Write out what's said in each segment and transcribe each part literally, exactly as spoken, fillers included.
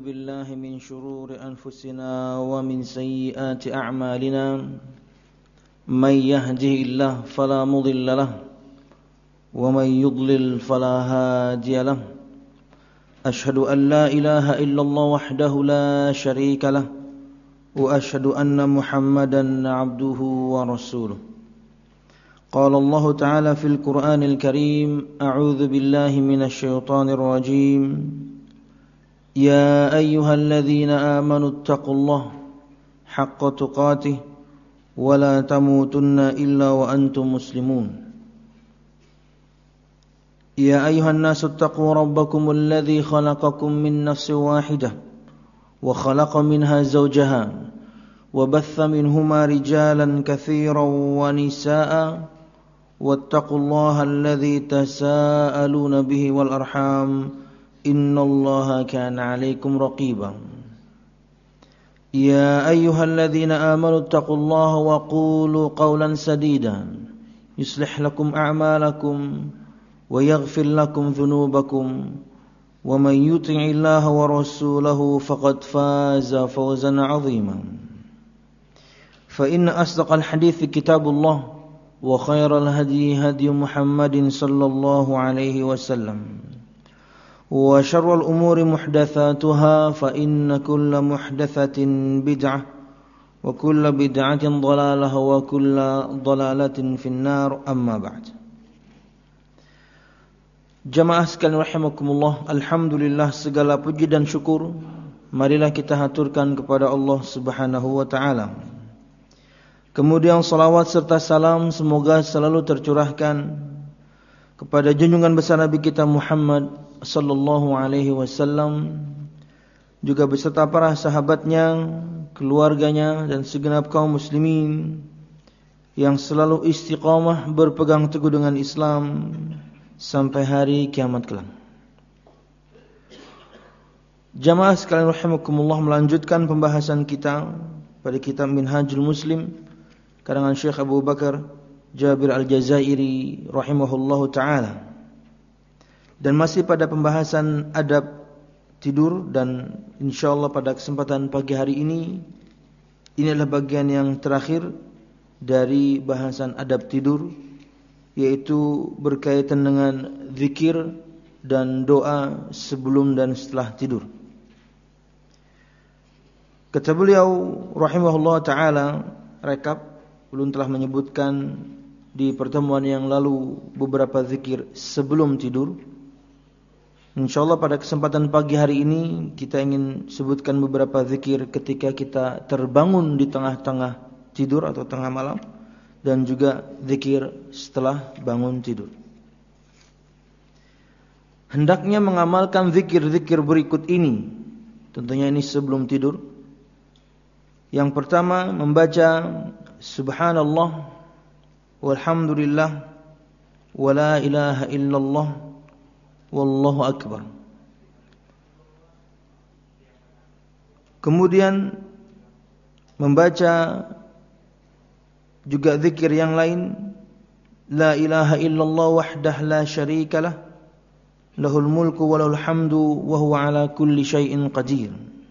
بالله من شرور أنفسنا ومن سيئات أعمالنا من يهده الله فلا مضل له ومن يضلل فلا هادي له أشهد أن لا إله إلا الله وحده لا شريك له وأشهد أن محمدا عبده ورسوله قال الله تعالى في القرآن الكريم أعوذ بالله من الشيطان الرجيم يا أيها الذين آمنوا اتقوا الله حق تقاته ولا تموتن إلا وأنتم مسلمون يا أيها الناس اتقوا ربكم الذي خلقكم من نفس واحدة وخلق منها زوجها وبث منهما رجالا كثيرا ونساء واتقوا الله الذي تساءلون به والأرحام إن الله كان عليكم رقيبا يا أيها الذين آمنوا اتقوا الله وقولوا قولا سديدا يصلح لكم أعمالكم ويغفر لكم ذنوبكم ومن يطع الله ورسوله فقد فاز فوزا عظيما فإن أصدق الحديث كتاب الله وخير الهدي هدي محمد صلى الله عليه وسلم وشر الأمور محدثاتها فإن كل محدثة بدعة وكل بدعة ضلالة وكل ضلالة في النار أما بعد. Jamaah sekalian rahimakumullah, alhamdulillah segala puji dan syukur marilah kita haturkan kepada Allah Subhanahu wa taala. Kemudian salawat serta salam semoga selalu tercurahkan kepada junjungan besar Nabi kita Muhammad sallallahu alaihi wasallam, juga beserta para sahabatnya, keluarganya dan segenap kaum muslimin yang selalu istiqamah berpegang teguh dengan Islam sampai hari kiamat kelak. Jamaah sekalian rahimakumullah, melanjutkan pembahasan kita pada kitab Minhajul Muslim karangan Syekh Abu Bakar Jabir Al-Jazairi rahimahullahu taala. Dan masih pada pembahasan adab tidur, dan insyaallah pada kesempatan pagi hari ini ini adalah bagian yang terakhir dari bahasan adab tidur, yaitu berkaitan dengan zikir dan doa sebelum dan setelah tidur. Kata beliau rahimahullah taala, rekap, belum telah menyebutkan di pertemuan yang lalu beberapa zikir sebelum tidur. InsyaAllah pada kesempatan pagi hari ini kita ingin sebutkan beberapa zikir ketika kita terbangun di tengah-tengah tidur atau tengah malam, dan juga zikir setelah bangun tidur. Hendaknya mengamalkan zikir-zikir berikut ini. Tentunya ini sebelum tidur. Yang pertama, membaca subhanallah walhamdulillah wala ilaha illallah wallahu akbar. Kemudian membaca juga zikir yang lain, la ilaha illallah wahdah la syarikalah lahul mulku wa lahul hamdu wa huwa ala kulli syai'in qadir.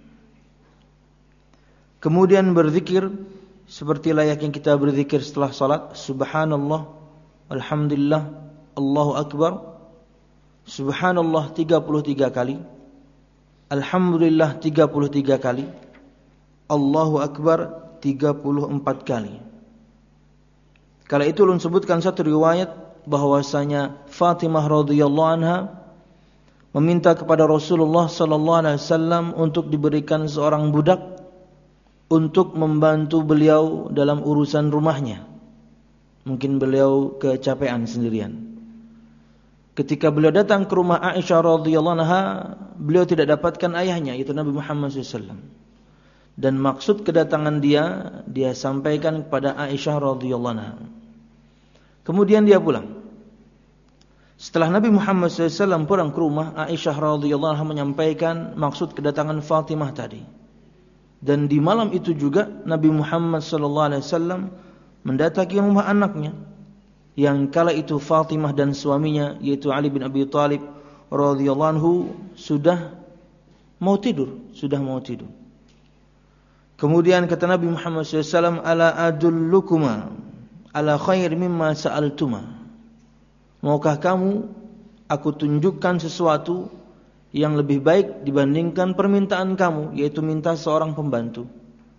Kemudian berzikir seperti layaknya kita berzikir setelah salat, subhanallah alhamdulillah Allahu akbar. Subhanallah tiga puluh tiga kali, alhamdulillah tiga puluh tiga kali, Allahu akbar tiga puluh empat kali. Kala itu ulun sebutkan satu riwayat bahwasanya Fatimah radhiyallahu anha meminta kepada Rasulullah sallallahu alaihi wasallam untuk diberikan seorang budak untuk membantu beliau dalam urusan rumahnya. Mungkin beliau kecapean sendirian. Ketika beliau datang ke rumah Aisyah radhiyallahu anha, beliau tidak dapatkan ayahnya, yaitu Nabi Muhammad sallallahu alaihi wasallam. Dan maksud kedatangan dia, dia sampaikan kepada Aisyah radhiyallahu anha. Kemudian dia pulang. Setelah Nabi Muhammad sallallahu alaihi wasallam pulang ke rumah, Aisyah radhiyallahu anha menyampaikan maksud kedatangan Fatimah tadi. Dan di malam itu juga Nabi Muhammad sallallahu alaihi wasallam mendatangi rumah anaknya, yang kala itu Fatimah dan suaminya yaitu Ali bin Abi Thalib radhiyallahu anhu sudah mau tidur, sudah mau tidur. Kemudian kata Nabi Muhammad shallallahu alaihi wasallam, ala adullukuma ala khair mimma sa'altuma. Maukah kamu aku tunjukkan sesuatu yang lebih baik dibandingkan permintaan kamu, yaitu minta seorang pembantu.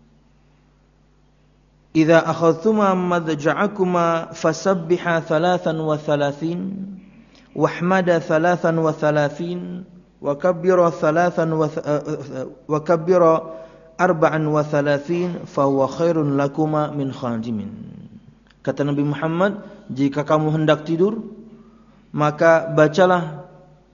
Idza akhadhtuma madja'akuma fasabbiha thalathan wa thalathin wahmada thalathan wa thalathin wa kabbira thalathan wa kabbira arba'an wa thalathin fa huwa khairun lakuma min khadimin. Kata Nabi Muhammad, jika kamu hendak tidur, maka bacalah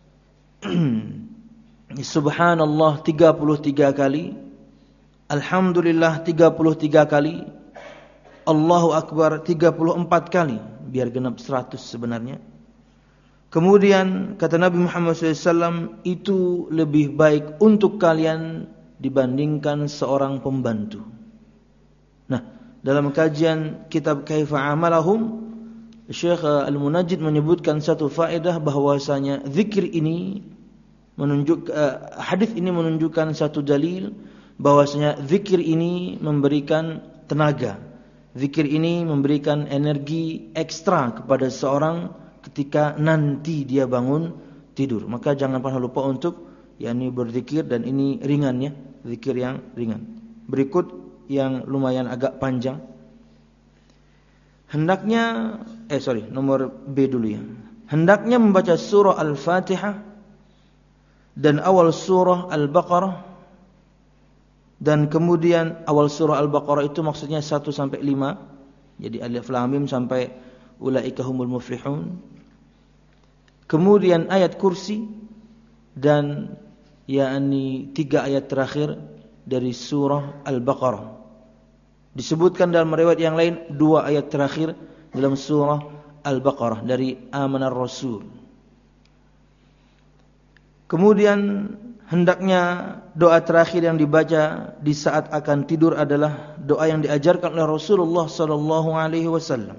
Subhanallah tiga puluh tiga kali, Alhamdulillah tiga puluh tiga kali, Allahu Akbar tiga puluh empat kali, biar genap seratus sebenarnya. Kemudian kata Nabi Muhammad shallallahu alaihi wasallam, itu lebih baik untuk kalian dibandingkan seorang pembantu. Nah, dalam kajian kitab Kaifa Amalahum, Syekh Al-Munajjid menyebutkan satu faedah bahwasanya zikir ini menunjuk uh, hadis ini menunjukkan satu dalil bahwasanya zikir ini memberikan tenaga. Zikir ini memberikan energi ekstra kepada seorang ketika nanti dia bangun tidur. Maka jangan pernah lupa untuk yakni berzikir, dan ini ringan ya, zikir yang ringan. Berikut yang lumayan agak panjang. Hendaknya eh sorry, nomor B dulu ya. Hendaknya membaca surah Al-Fatihah dan awal surah Al-Baqarah, dan kemudian awal surah Al-Baqarah itu maksudnya satu sampai lima. Jadi alif lam mim sampai ulaika humul muflihun. Kemudian ayat kursi dan yakni tiga ayat terakhir dari surah Al-Baqarah. Disebutkan dalam riwayat yang lain dua ayat terakhir dalam surah Al-Baqarah dari Amanar Rasul. Kemudian hendaknya doa terakhir yang dibaca di saat akan tidur adalah doa yang diajarkan oleh Rasulullah sallallahu alaihi wasallam.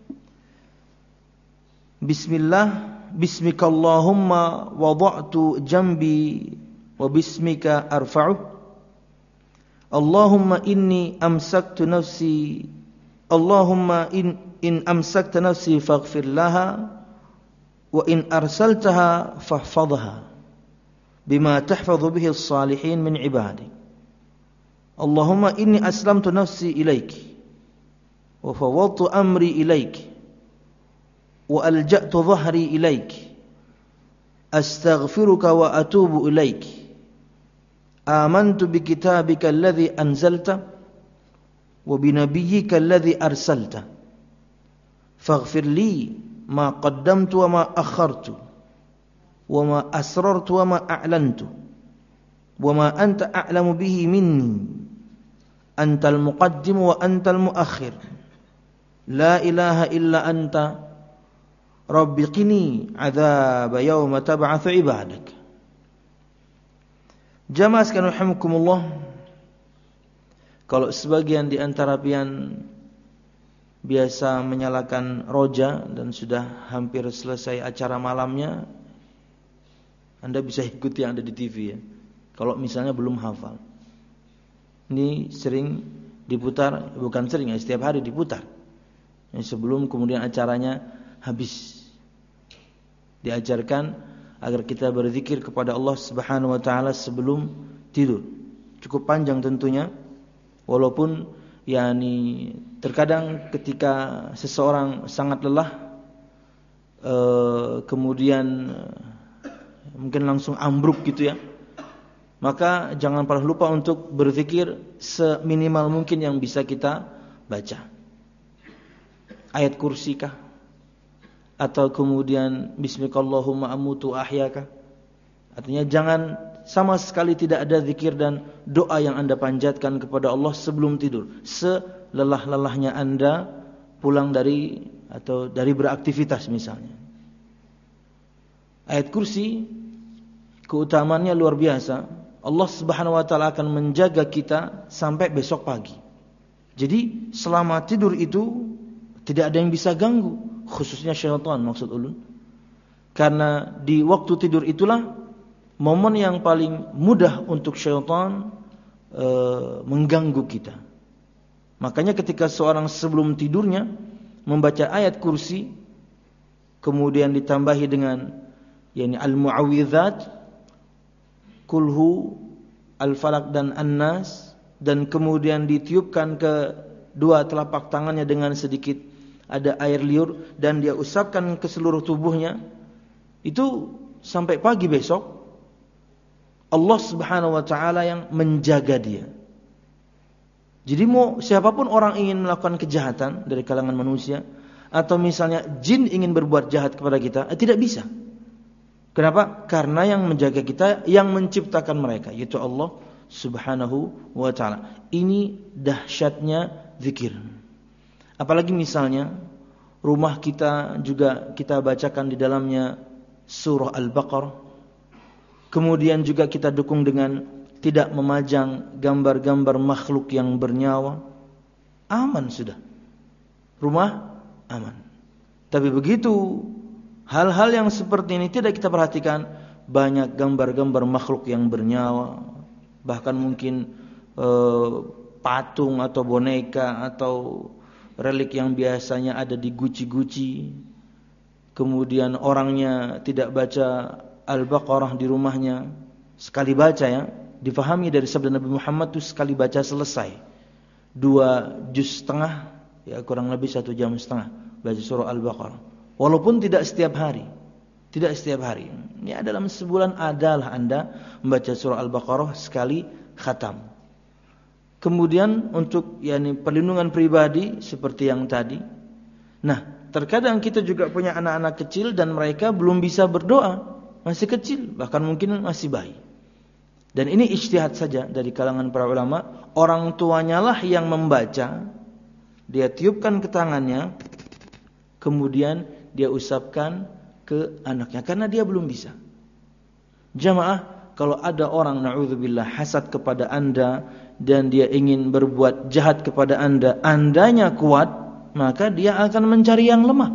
Bismillah, bismikallahumma wada'tu jambi wa bismika arfa'u. Allahumma inni amsaktu nafsi. Allahumma in in amsakta nafsi faghfir laha wa in arsaltaha fahfadhha bima tahfadhu bihi as-salihin min ibadik. Allahumma inni aslamtu nafsi ilaik wa fawwadtu amri ilaik wa alja'tu dhahri ilaik astaghfiruka wa atubu ilaik. Amantu bi kitabika alladhi anzalta wa bi nabiyyika alladhi arsalta faghfir li ma qaddamtu wa ma akhartu wa ma asrartu wa ma a'lantu wa ma anta a'lamu bihi minni antal muqaddim wa antal muakhir la ilaha illa anta rabbi qini adzab yauma tab'atsu ibadak. Jamaah sekalian rahimakumullah, kalau sebagian di antara pian biasa menyalakan roja dan sudah hampir selesai acara malamnya, Anda bisa ikuti yang ada di T V ya. Kalau misalnya belum hafal. Ini sering diputar, bukan sering ya, setiap hari diputar. Ya, sebelum kemudian acaranya habis. Diajarkan agar kita berzikir kepada Allah Subhanahu wa taala sebelum tidur. Cukup panjang tentunya. Walaupun yakni terkadang ketika seseorang sangat lelah eh, kemudian mungkin langsung ambruk gitu ya, maka jangan pernah lupa untuk berzikir seminimal mungkin yang bisa kita baca. Ayat kursi kah? Atau kemudian bismikallahumma amutu ahyaka. Artinya jangan sama sekali tidak ada zikir dan doa yang Anda panjatkan kepada Allah sebelum tidur, selelah-lelahnya Anda pulang dari atau dari beraktivitas misalnya. Ayat kursi keutamaannya luar biasa. Allah Subhanahu wa taala akan menjaga kita sampai besok pagi. Jadi selama tidur itu tidak ada yang bisa ganggu, khususnya syaitan maksud ulun. Karena di waktu tidur itulah momen yang paling mudah untuk syaitan e, mengganggu kita. Makanya ketika seorang sebelum tidurnya membaca ayat kursi, kemudian ditambahi dengan yakni al-mu'awwidzat, kulhu, al-falaq dan an-nas, dan kemudian ditiupkan ke dua telapak tangannya dengan sedikit ada air liur dan dia usapkan ke seluruh tubuhnya, itu sampai pagi besok Allah Subhanahu wa taala yang menjaga dia. Jadi mau siapapun orang ingin melakukan kejahatan dari kalangan manusia, atau misalnya jin ingin berbuat jahat kepada kita, eh, tidak bisa. Kenapa? Karena yang menjaga kita, yang menciptakan mereka, yaitu Allah Subhanahu wa taala. Ini dahsyatnya zikir. Apalagi misalnya rumah kita juga kita bacakan di dalamnya surah Al-Baqarah. Kemudian juga kita dukung dengan tidak memajang gambar-gambar makhluk yang bernyawa. Aman sudah. Rumah aman. Tapi begitu hal-hal yang seperti ini tidak kita perhatikan, banyak gambar-gambar makhluk yang bernyawa. Bahkan mungkin eh, patung atau boneka atau relik yang biasanya ada di guci-guci. Kemudian orangnya tidak baca Al-Baqarah di rumahnya, sekali baca ya, difahami dari sabda Nabi Muhammad itu sekali baca selesai. Dua juz setengah, ya kurang lebih satu jam setengah baca surah Al-Baqarah. Walaupun tidak setiap hari. Tidak setiap hari. Ya dalam sebulan adalah Anda membaca surah Al-Baqarah sekali khatam. Kemudian untuk yakni perlindungan pribadi seperti yang tadi. Nah, terkadang kita juga punya anak-anak kecil dan mereka belum bisa berdoa, masih kecil, bahkan mungkin masih bayi. Dan ini ijtihad saja dari kalangan para ulama, orang tuanya lah yang membaca, dia tiupkan ke tangannya, kemudian dia usapkan ke anaknya karena dia belum bisa. Jamaah, kalau ada orang na'udzubillah hasad kepada Anda dan dia ingin berbuat jahat kepada Anda, Andanya kuat, maka dia akan mencari yang lemah.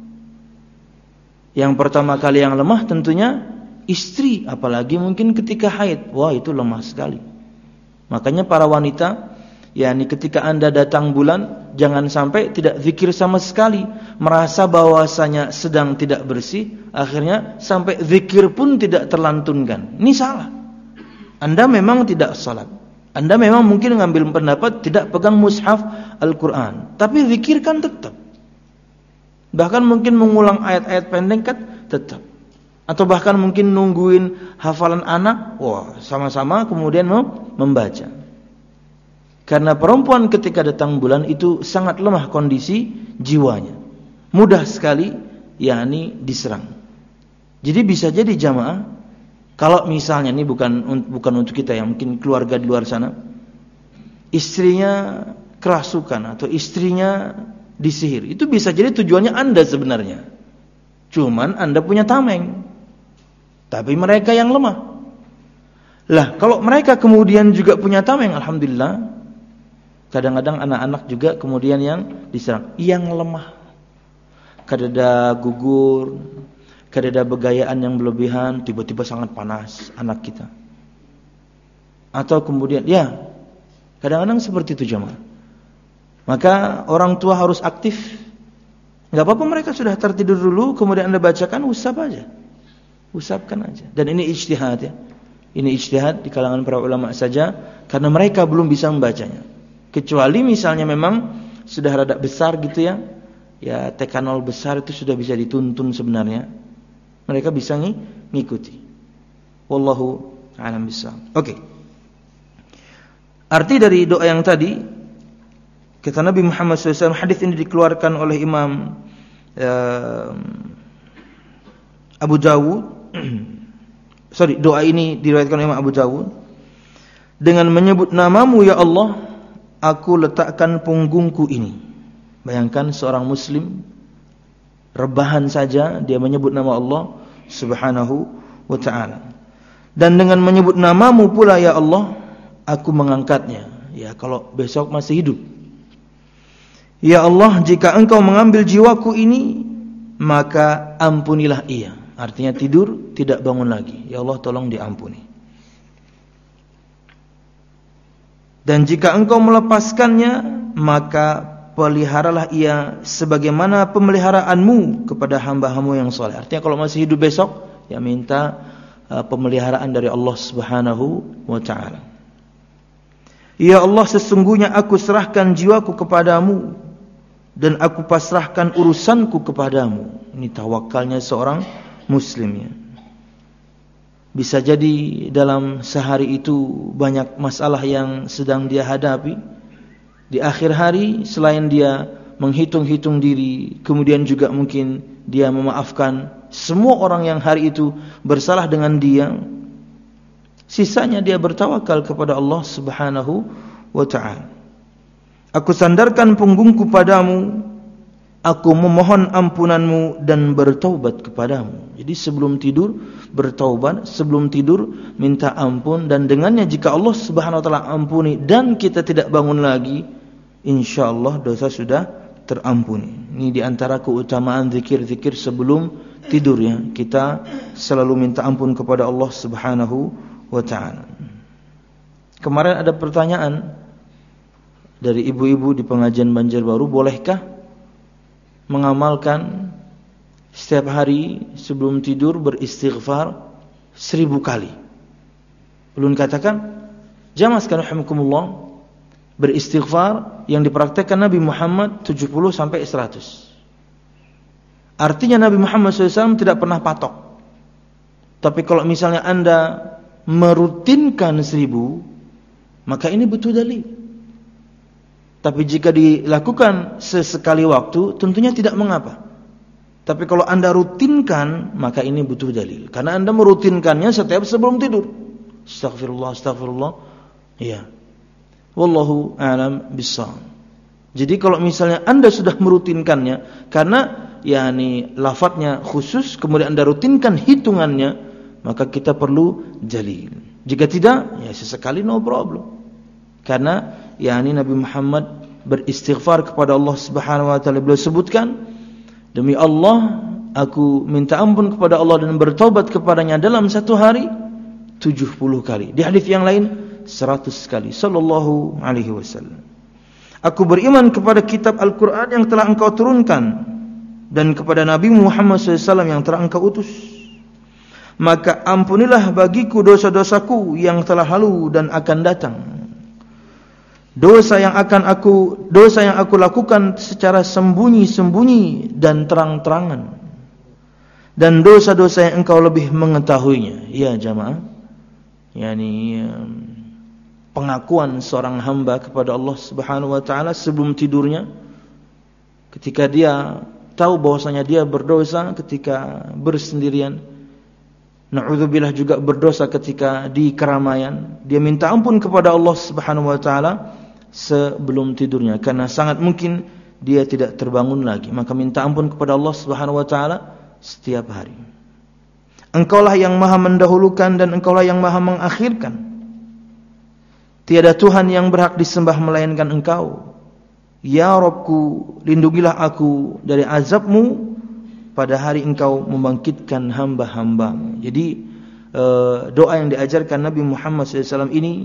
Yang pertama kali yang lemah tentunya istri, apalagi mungkin ketika haid. Wah, itu lemah sekali. Makanya para wanita, yakni ketika Anda datang bulan, jangan sampai tidak zikir sama sekali, merasa bahwasanya sedang tidak bersih, akhirnya sampai zikir pun tidak terlantunkan. Ini salah. Anda memang tidak salat. Anda memang mungkin ngambil pendapat tidak pegang mushaf Al-Quran, tapi zikirkan tetap. Bahkan mungkin mengulang ayat-ayat pendek kan tetap. Atau bahkan mungkin nungguin hafalan anak, wah sama-sama kemudian membaca. Karena perempuan ketika datang bulan itu sangat lemah kondisi jiwanya, mudah sekali yakni diserang. Jadi bisa jadi jamaah, kalau misalnya ini bukan bukan untuk kita yang mungkin keluarga di luar sana, istrinya kerasukan atau istrinya disihir, itu bisa jadi tujuannya Anda sebenarnya. Cuman Anda punya tameng, tapi mereka yang lemah. Lah, kalau mereka kemudian juga punya tameng, alhamdulillah. Kadang-kadang anak-anak juga kemudian yang diserang, yang lemah. Kadada gugur, kadada begayaan yang berlebihan, tiba-tiba sangat panas anak kita. Atau kemudian, ya, kadang-kadang seperti itu jemaah. Maka orang tua harus aktif. Enggak apa-apa mereka sudah tertidur dulu, kemudian Anda bacakan, usap aja. Usapkan aja. Dan ini ijtihad ya. Ini ijtihad di kalangan para ulama saja, karena mereka belum bisa membacanya. Kecuali misalnya memang sudah rada besar gitu ya. Ya T K nol besar itu sudah bisa dituntun sebenarnya. Mereka bisa ngikuti. Wallahu a'lam bishawab. Oke. Arti dari doa yang tadi, kata Nabi Muhammad shallallahu alaihi wasallam, hadis ini dikeluarkan oleh Imam uh, Abu Dawud. Sorry, doa ini diriwayatkan oleh Imam Abu Dawud. Dengan menyebut namamu ya Allah, aku letakkan punggungku ini. Bayangkan seorang muslim rebahan saja dia menyebut nama Allah Subhanahu wa ta'ala. Dan dengan menyebut namamu pula ya Allah, aku mengangkatnya. Ya, kalau besok masih hidup. Ya Allah, jika engkau mengambil jiwaku ini, maka ampunilah ia. Artinya tidur tidak bangun lagi. Ya Allah tolong diampuni. Dan jika engkau melepaskannya, maka peliharalah ia sebagaimana pemeliharaanmu kepada hamba-Mu yang soleh. Artinya kalau masih hidup besok, ya minta uh, pemeliharaan dari Allah Subhanahu wa ta'ala. Ya Allah, sesungguhnya aku serahkan jiwaku kepadamu dan aku pasrahkan urusanku kepadamu. Ini tawakalnya seorang muslim ya. Bisa jadi dalam sehari itu banyak masalah yang sedang dia hadapi. Di akhir hari selain dia menghitung-hitung diri, kemudian juga mungkin dia memaafkan semua orang yang hari itu bersalah dengan dia, sisanya dia bertawakal kepada Allah Subhanahu wa ta'ala. Aku sandarkan punggungku padamu, aku memohon ampunanmu dan bertaubat kepadamu. Jadi sebelum tidur bertaubat, sebelum tidur minta ampun, dan dengannya jika Allah Subhanahu wa ta'ala ampuni dan kita tidak bangun lagi, insyaallah dosa sudah terampuni. Ini diantara keutamaan zikir-zikir sebelum tidur ya. Kita selalu minta ampun kepada Allah Subhanahu wa ta'ala. Kemarin ada pertanyaan dari ibu-ibu di pengajian Banjarbaru, bolehkah mengamalkan setiap hari sebelum tidur beristighfar seribu kali? Belum katakan, jamaah sekalian rahimakumullah, beristighfar yang dipraktekkan Nabi Muhammad tujuh puluh sampai seratus. Artinya Nabi Muhammad shallallahu alaihi wasallam tidak pernah patok. Tapi kalau misalnya Anda merutinkan seribu, maka ini butuh dalil. Tapi jika dilakukan sesekali waktu, tentunya tidak mengapa. Tapi kalau Anda rutinkan, maka ini butuh dalil. Karena Anda merutinkannya setiap sebelum tidur. Astaghfirullah, astaghfirullah. Iya. Wallahu a'lam bishawab. Jadi kalau misalnya Anda sudah merutinkannya, karena yakni lafadznya khusus, kemudian Anda rutinkan hitungannya, maka kita perlu dalil. Jika tidak, ya sesekali no problem. Karena yakni Nabi Muhammad beristighfar kepada Allah Subhanahu wa taala, beliau sebutkan, demi Allah aku minta ampun kepada Allah dan bertobat kepadanya dalam satu hari tujuh puluh kali. Di hadis yang lain seratus kali. Sallallahu alaihi wasallam. Aku beriman kepada kitab Al-Quran yang telah engkau turunkan dan kepada Nabi Muhammad shallallahu alaihi wasallam yang telah engkau utus. Maka ampunilah bagiku dosa-dosaku yang telah lalu dan akan datang. Dosa yang akan aku dosa yang aku lakukan secara sembunyi-sembunyi dan terang-terangan, dan dosa-dosa yang engkau lebih mengetahuinya. Ya jamaah, yakni pengakuan seorang hamba kepada Allah Subhanahu wa taala sebelum tidurnya, ketika dia tahu bahwasanya dia berdosa ketika bersendirian, na'udzubillah juga berdosa ketika di keramaian, dia minta ampun kepada Allah Subhanahu wa taala sebelum tidurnya, karena sangat mungkin dia tidak terbangun lagi. Maka minta ampun kepada Allah Subhanahu wa taala setiap hari. Engkaulah yang Maha mendahulukan dan Engkaulah yang Maha mengakhirkan. Tiada Tuhan yang berhak disembah melainkan Engkau. Ya Rabbku, lindungilah aku dari azab-Mu pada hari Engkau membangkitkan hamba-hamba-Mu. Jadi doa yang diajarkan Nabi Muhammad shallallahu alaihi wasallam ini,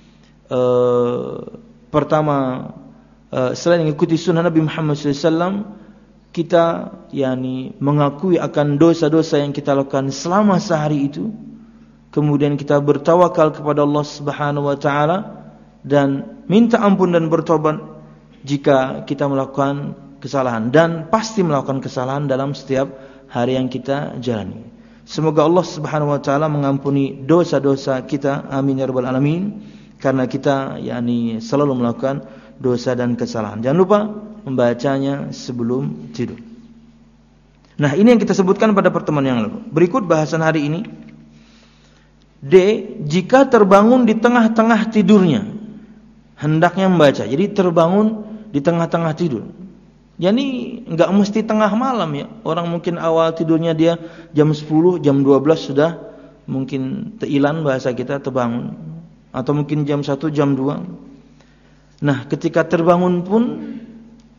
pertama, selain mengikuti sunnah Nabi Muhammad shallallahu alaihi wasallam, kita yakni mengakui akan dosa-dosa yang kita lakukan selama sehari itu, kemudian kita bertawakal kepada Allah Subhanahu wa taala dan minta ampun dan bertobat jika kita melakukan kesalahan, dan pasti melakukan kesalahan dalam setiap hari yang kita jalani. Semoga Allah Subhanahu wa taala mengampuni dosa-dosa kita, amin ya rabbal alamin, karena kita yakni selalu melakukan dosa dan kesalahan. Jangan lupa membacanya sebelum tidur. Nah, ini yang kita sebutkan pada pertemuan yang lalu. Berikut bahasan hari ini. D. Jika terbangun di tengah-tengah tidurnya, hendaknya membaca. Jadi terbangun di tengah-tengah tidur. Jadi enggak mesti tengah malam ya. Orang mungkin awal tidurnya dia jam sepuluh, jam dua belas sudah mungkin teilan bahasa kita terbangun. Atau mungkin jam satu, jam dua. Nah, ketika terbangun pun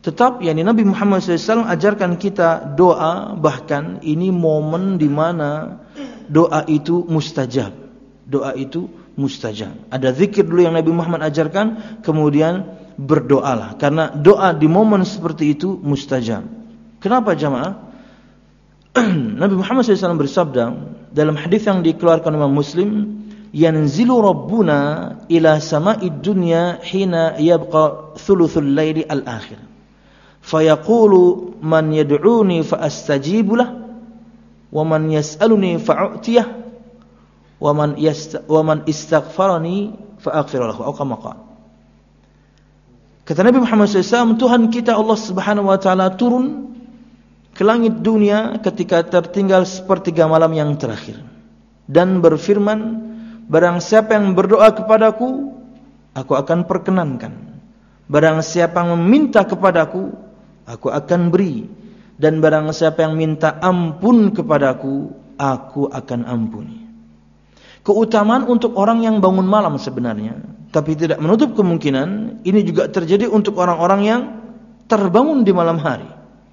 Tetap yakni Nabi Muhammad shallallahu alaihi wasallam ajarkan kita doa, bahkan ini momen di mana doa itu mustajab. Doa itu mustajab. Ada zikir dulu yang Nabi Muhammad ajarkan, kemudian berdoalah. Karena doa di momen seperti itu mustajab. Kenapa jamaah? Nabi Muhammad shallallahu alaihi wasallam bersabda dalam hadis yang dikeluarkan Imam Muslim, yanzilu rabbuna ila sama'id dunya hina yabqa thuluthul laili al-akhir. Fayaqulu man yad'uni fa astajibu lah wa man yas'aluni fa a'tiyah wa man yasta wa man istaghfarani fa aghfir lahu, atau kama qala. Kata Nabi Muhammad shallallahu alaihi wasallam, Tuhan kita Allah Subhanahu wa taala turun ke langit dunia ketika tertinggal sepertiga malam yang terakhir dan berfirman, barang siapa yang berdoa kepadaku, aku akan perkenankan. Barang siapa yang meminta kepadaku, aku akan beri, dan barang siapa yang minta ampun kepadaku, aku akan ampuni. Keutamaan untuk orang yang bangun malam sebenarnya, tapi tidak menutup kemungkinan ini juga terjadi untuk orang-orang yang terbangun di malam hari.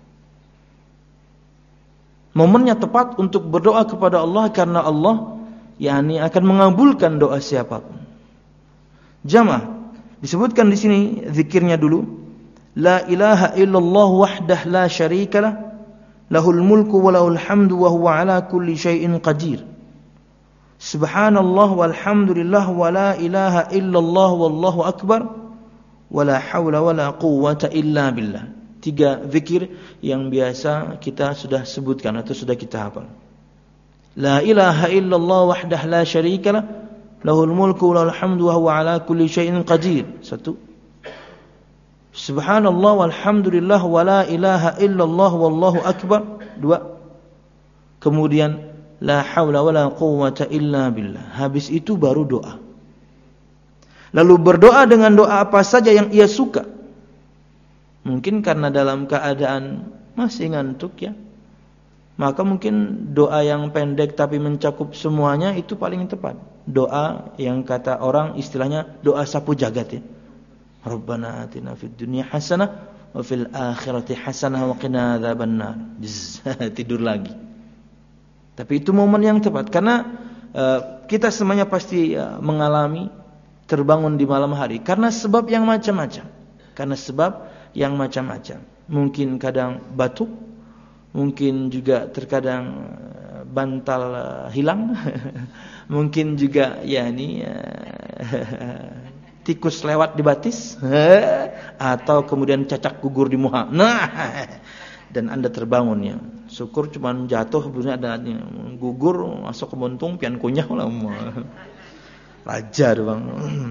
Momennya tepat untuk berdoa kepada Allah karena Allah yakni akan mengabulkan doa siapapun. Jamaah, disebutkan di sini zikirnya dulu. La ilaha illallah wahdah la syarikalah, lahul mulku wa lahul hamdu wa huwa ala kulli syai'in qadir. Subhanallah walhamdulillah wa la ilaha illallah wallahu akbar wa la hawla wa la quwwata illa billah. Tiga zikir yang biasa kita sudah sebutkan atau sudah kita hafal. La ilaha illallah wahdah la syarikalah, lahul mulku wa lahul hamdu wa huwa ala kulli syai'in qadir. Satu. Subhanallah walhamdulillah wa la ilaha illallah wallahu akbar. Dua. Kemudian la haula wa la quwwata illa billah. Habis itu baru doa. Lalu berdoa dengan doa apa saja yang ia suka. Mungkin karena dalam keadaan masih ngantuk ya, maka mungkin doa yang pendek tapi mencakup semuanya itu paling tepat. Doa yang kata orang istilahnya doa sapu jagat ya. Rabbana atina fid dunya hasanah wa fil akhirati hasanah wa qina adzabannar. Tidur lagi. Tapi itu momen yang tepat karena uh, kita semuanya pasti uh, mengalami terbangun di malam hari karena sebab yang macam-macam. Karena sebab yang macam-macam. Mungkin kadang batuk, mungkin juga terkadang uh, bantal uh, hilang. Mungkin juga ya ini uh, tikus lewat di batis, atau kemudian cacak gugur di muha. Nah, dan Anda terbangun ya. Syukur cuma jatuh, sebenarnya ada gugur masuk ke muntung, pian kunyah lah. Raja bang.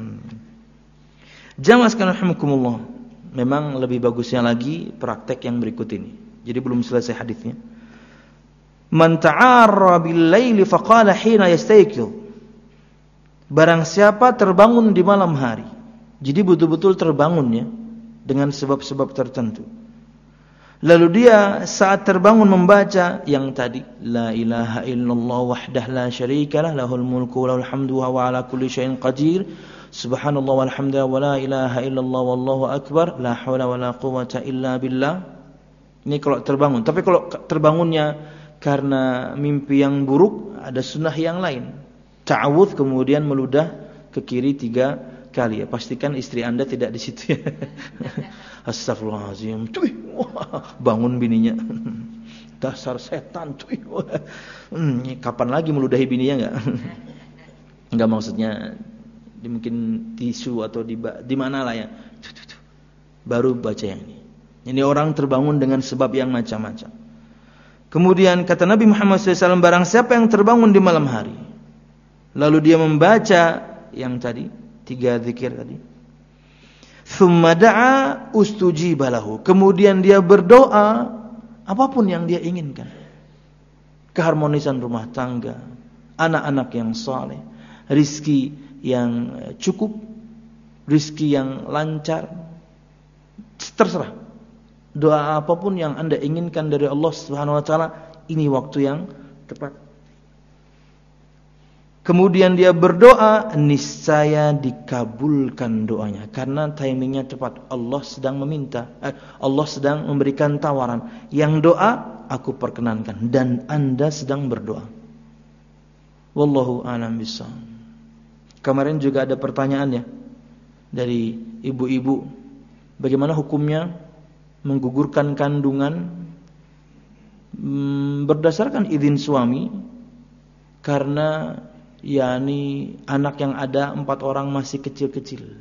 Jamaah sekalian rahimakumullah. Memang lebih bagusnya lagi praktek yang berikut ini. Jadi belum selesai hadisnya. Man ta'arra bil laili faqala hina yastayqidh. Barang siapa terbangun di malam hari. Jadi betul-betul terbangun ya, dengan sebab-sebab tertentu. Lalu dia saat terbangun membaca yang tadi, la ilaha illallah wahdah la syarikalah, lahul mulku wa lahul hamdu wa huwa ala kulli syai'in qadir. Subhanallah walhamdulillah wa la ilaha illallah wallahu akbar, la haula wa la quwwata illa billah. Ini kalau terbangun. Tapi kalau terbangunnya karena mimpi yang buruk, ada sunnah yang lain. Ta'awudz, kemudian meludah ke kiri tiga kali ya. Pastikan istri Anda tidak di situ ya. Astagfirullahaladzim. Cuy, wah, bangun bininya. Dasar setan, cuy. Hmm, kapan lagi meludahi bininya enggak? Enggak, maksudnya di mungkin tisu atau di di mana lah ya. Baru baca yang ini. Ini orang terbangun dengan sebab yang macam-macam. Kemudian kata Nabi Muhammad shallallahu alaihi wasallam, barang siapa yang terbangun di malam hari, lalu dia membaca yang tadi, tiga zikir tadi. Tsumma da'a ustujiba lahu. Kemudian dia berdoa apapun yang dia inginkan. Keharmonisan rumah tangga, anak-anak yang saleh, rizki yang cukup, rizki yang lancar. Terserah. Doa apapun yang Anda inginkan dari Allah Subhanahu wa taala, ini waktu yang tepat. kemudian dia berdoa, niscaya dikabulkan doanya karena timingnya tepat. Allah sedang meminta, eh, Allah sedang memberikan tawaran. Yang doa aku perkenankan dan Anda sedang berdoa. Wallahu a'lam bishawab. Kemarin juga ada pertanyaannya dari ibu-ibu, bagaimana hukumnya menggugurkan kandungan hmm, berdasarkan izin suami karena yakni anak yang ada empat orang masih kecil-kecil.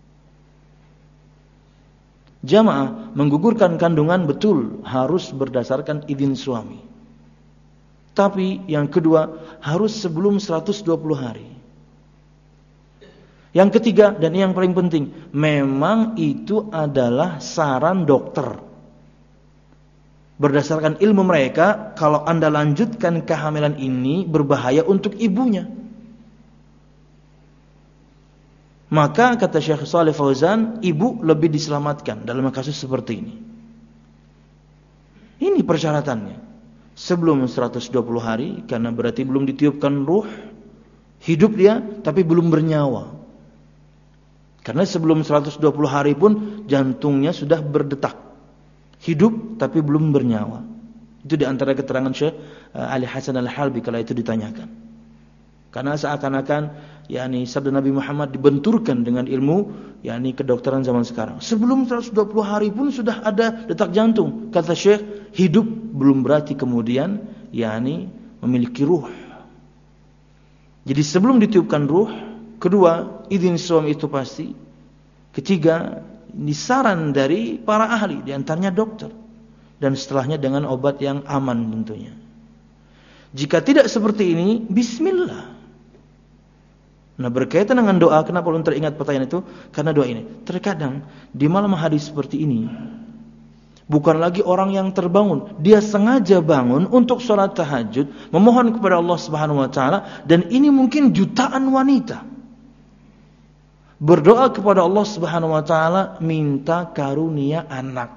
Jamaah, menggugurkan kandungan betul harus berdasarkan izin suami. Tapi yang kedua harus sebelum seratus dua puluh hari. Yang ketiga dan yang paling penting, memang itu adalah saran dokter. Berdasarkan ilmu mereka, kalau Anda lanjutkan kehamilan ini berbahaya untuk ibunya. Maka kata Syekh Shalih Fauzan, ibu lebih diselamatkan dalam kasus seperti ini. Ini persyaratannya. Sebelum seratus dua puluh hari, karena berarti belum ditiupkan ruh, hidup dia tapi belum bernyawa. Karena sebelum seratus dua puluh hari pun jantungnya sudah berdetak. Hidup tapi belum bernyawa. Itu di antara keterangan Syekh Ali Hasan Al-Halbi kala itu ditanyakan. Karena seakan-akan yakni sabda Nabi Muhammad dibenturkan dengan ilmu yakni kedokteran zaman sekarang. Sebelum seratus dua puluh hari pun sudah ada detak jantung. Kata Syekh, hidup belum berarti kemudian yakni memiliki ruh. Jadi sebelum ditiupkan ruh, kedua, izin suami itu pasti. Ketiga, disaran dari para ahli, di antaranya dokter. Dan setelahnya dengan obat yang aman tentunya. Jika tidak seperti ini, bismillah. Nah, berkaitan dengan doa, kenapa belum teringat pertanyaan itu? Karena doa ini, terkadang di malam hari seperti ini, bukan lagi orang yang terbangun, dia sengaja bangun untuk sholat tahajud, memohon kepada Allah Subhanahu Wa Taala, dan ini mungkin jutaan wanita berdoa kepada Allah Subhanahu Wa Taala minta karunia anak.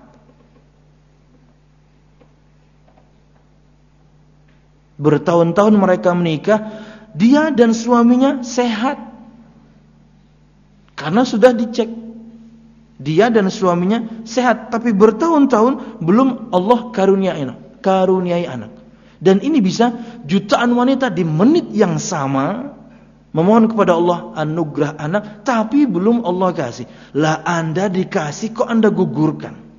Bertahun-tahun mereka menikah, dia dan suaminya sehat. Karena sudah dicek. Dia dan suaminya sehat, tapi bertahun-tahun belum Allah karuniai anak, karuniai anak. Dan ini bisa jutaan wanita di menit yang sama memohon kepada Allah anugerah anak, tapi belum Allah kasih. Lah Anda dikasih kok Anda gugurkan?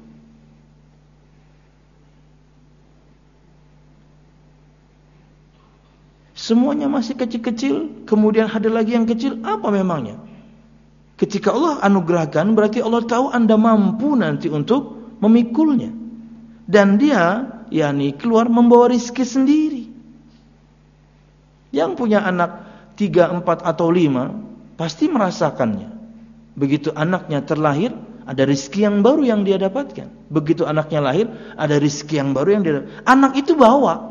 Semuanya masih kecil-kecil, kemudian ada lagi yang kecil, apa memangnya? Ketika Allah anugerahkan, berarti Allah tahu Anda mampu nanti untuk memikulnya. Dan dia, yakni keluar membawa rezeki sendiri. Yang punya anak tiga, empat atau lima, pasti merasakannya. Begitu anaknya terlahir, ada rezeki yang baru yang dia dapatkan. Begitu anaknya lahir, ada rezeki yang baru yang dia dapatkan. Anak itu bawa.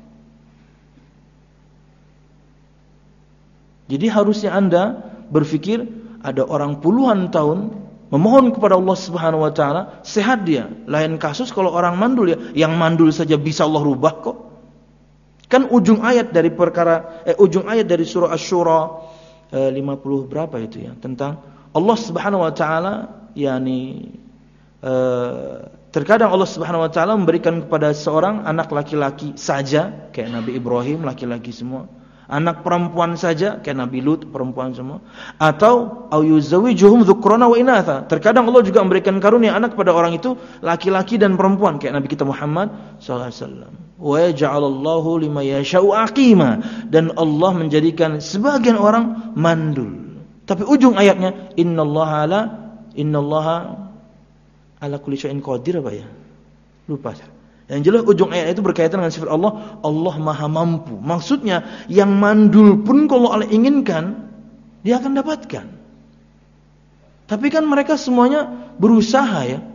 Jadi harusnya Anda berpikir ada orang puluhan tahun memohon kepada Allah Subhanahu Wa Taala, sehat dia. Lain kasus kalau orang mandul ya, yang mandul saja bisa Allah rubah kok. Kan ujung ayat dari perkara, eh, ujung ayat dari surah Asy-Syura eh, lima puluh berapa itu ya, tentang Allah Subhanahu Wa Taala, yakni eh, terkadang Allah Subhanahu Wa Taala memberikan kepada seorang anak laki-laki saja, kayak Nabi Ibrahim laki-laki semua. Anak perempuan saja kayak Nabi Lut perempuan semua, atau au yuzawijuhum dzukrana wa inatha. Terkadang Allah juga memberikan karunia anak pada orang itu laki-laki dan perempuan kayak Nabi kita Muhammad sallallahu alaihi wasallam. Wa yaj'alallahu liman yasha'u aqima, dan Allah menjadikan sebagian orang mandul. Tapi ujung ayatnya innallaha ala innallaha ala kulli syai'in qadir apa ya? Lupa saya. Yang jelas ujung ayat itu berkaitan dengan sifat Allah, Allah Maha Mampu. Maksudnya yang mandul pun kalau Allah inginkan, dia akan dapatkan. Tapi kan mereka semuanya berusaha ya.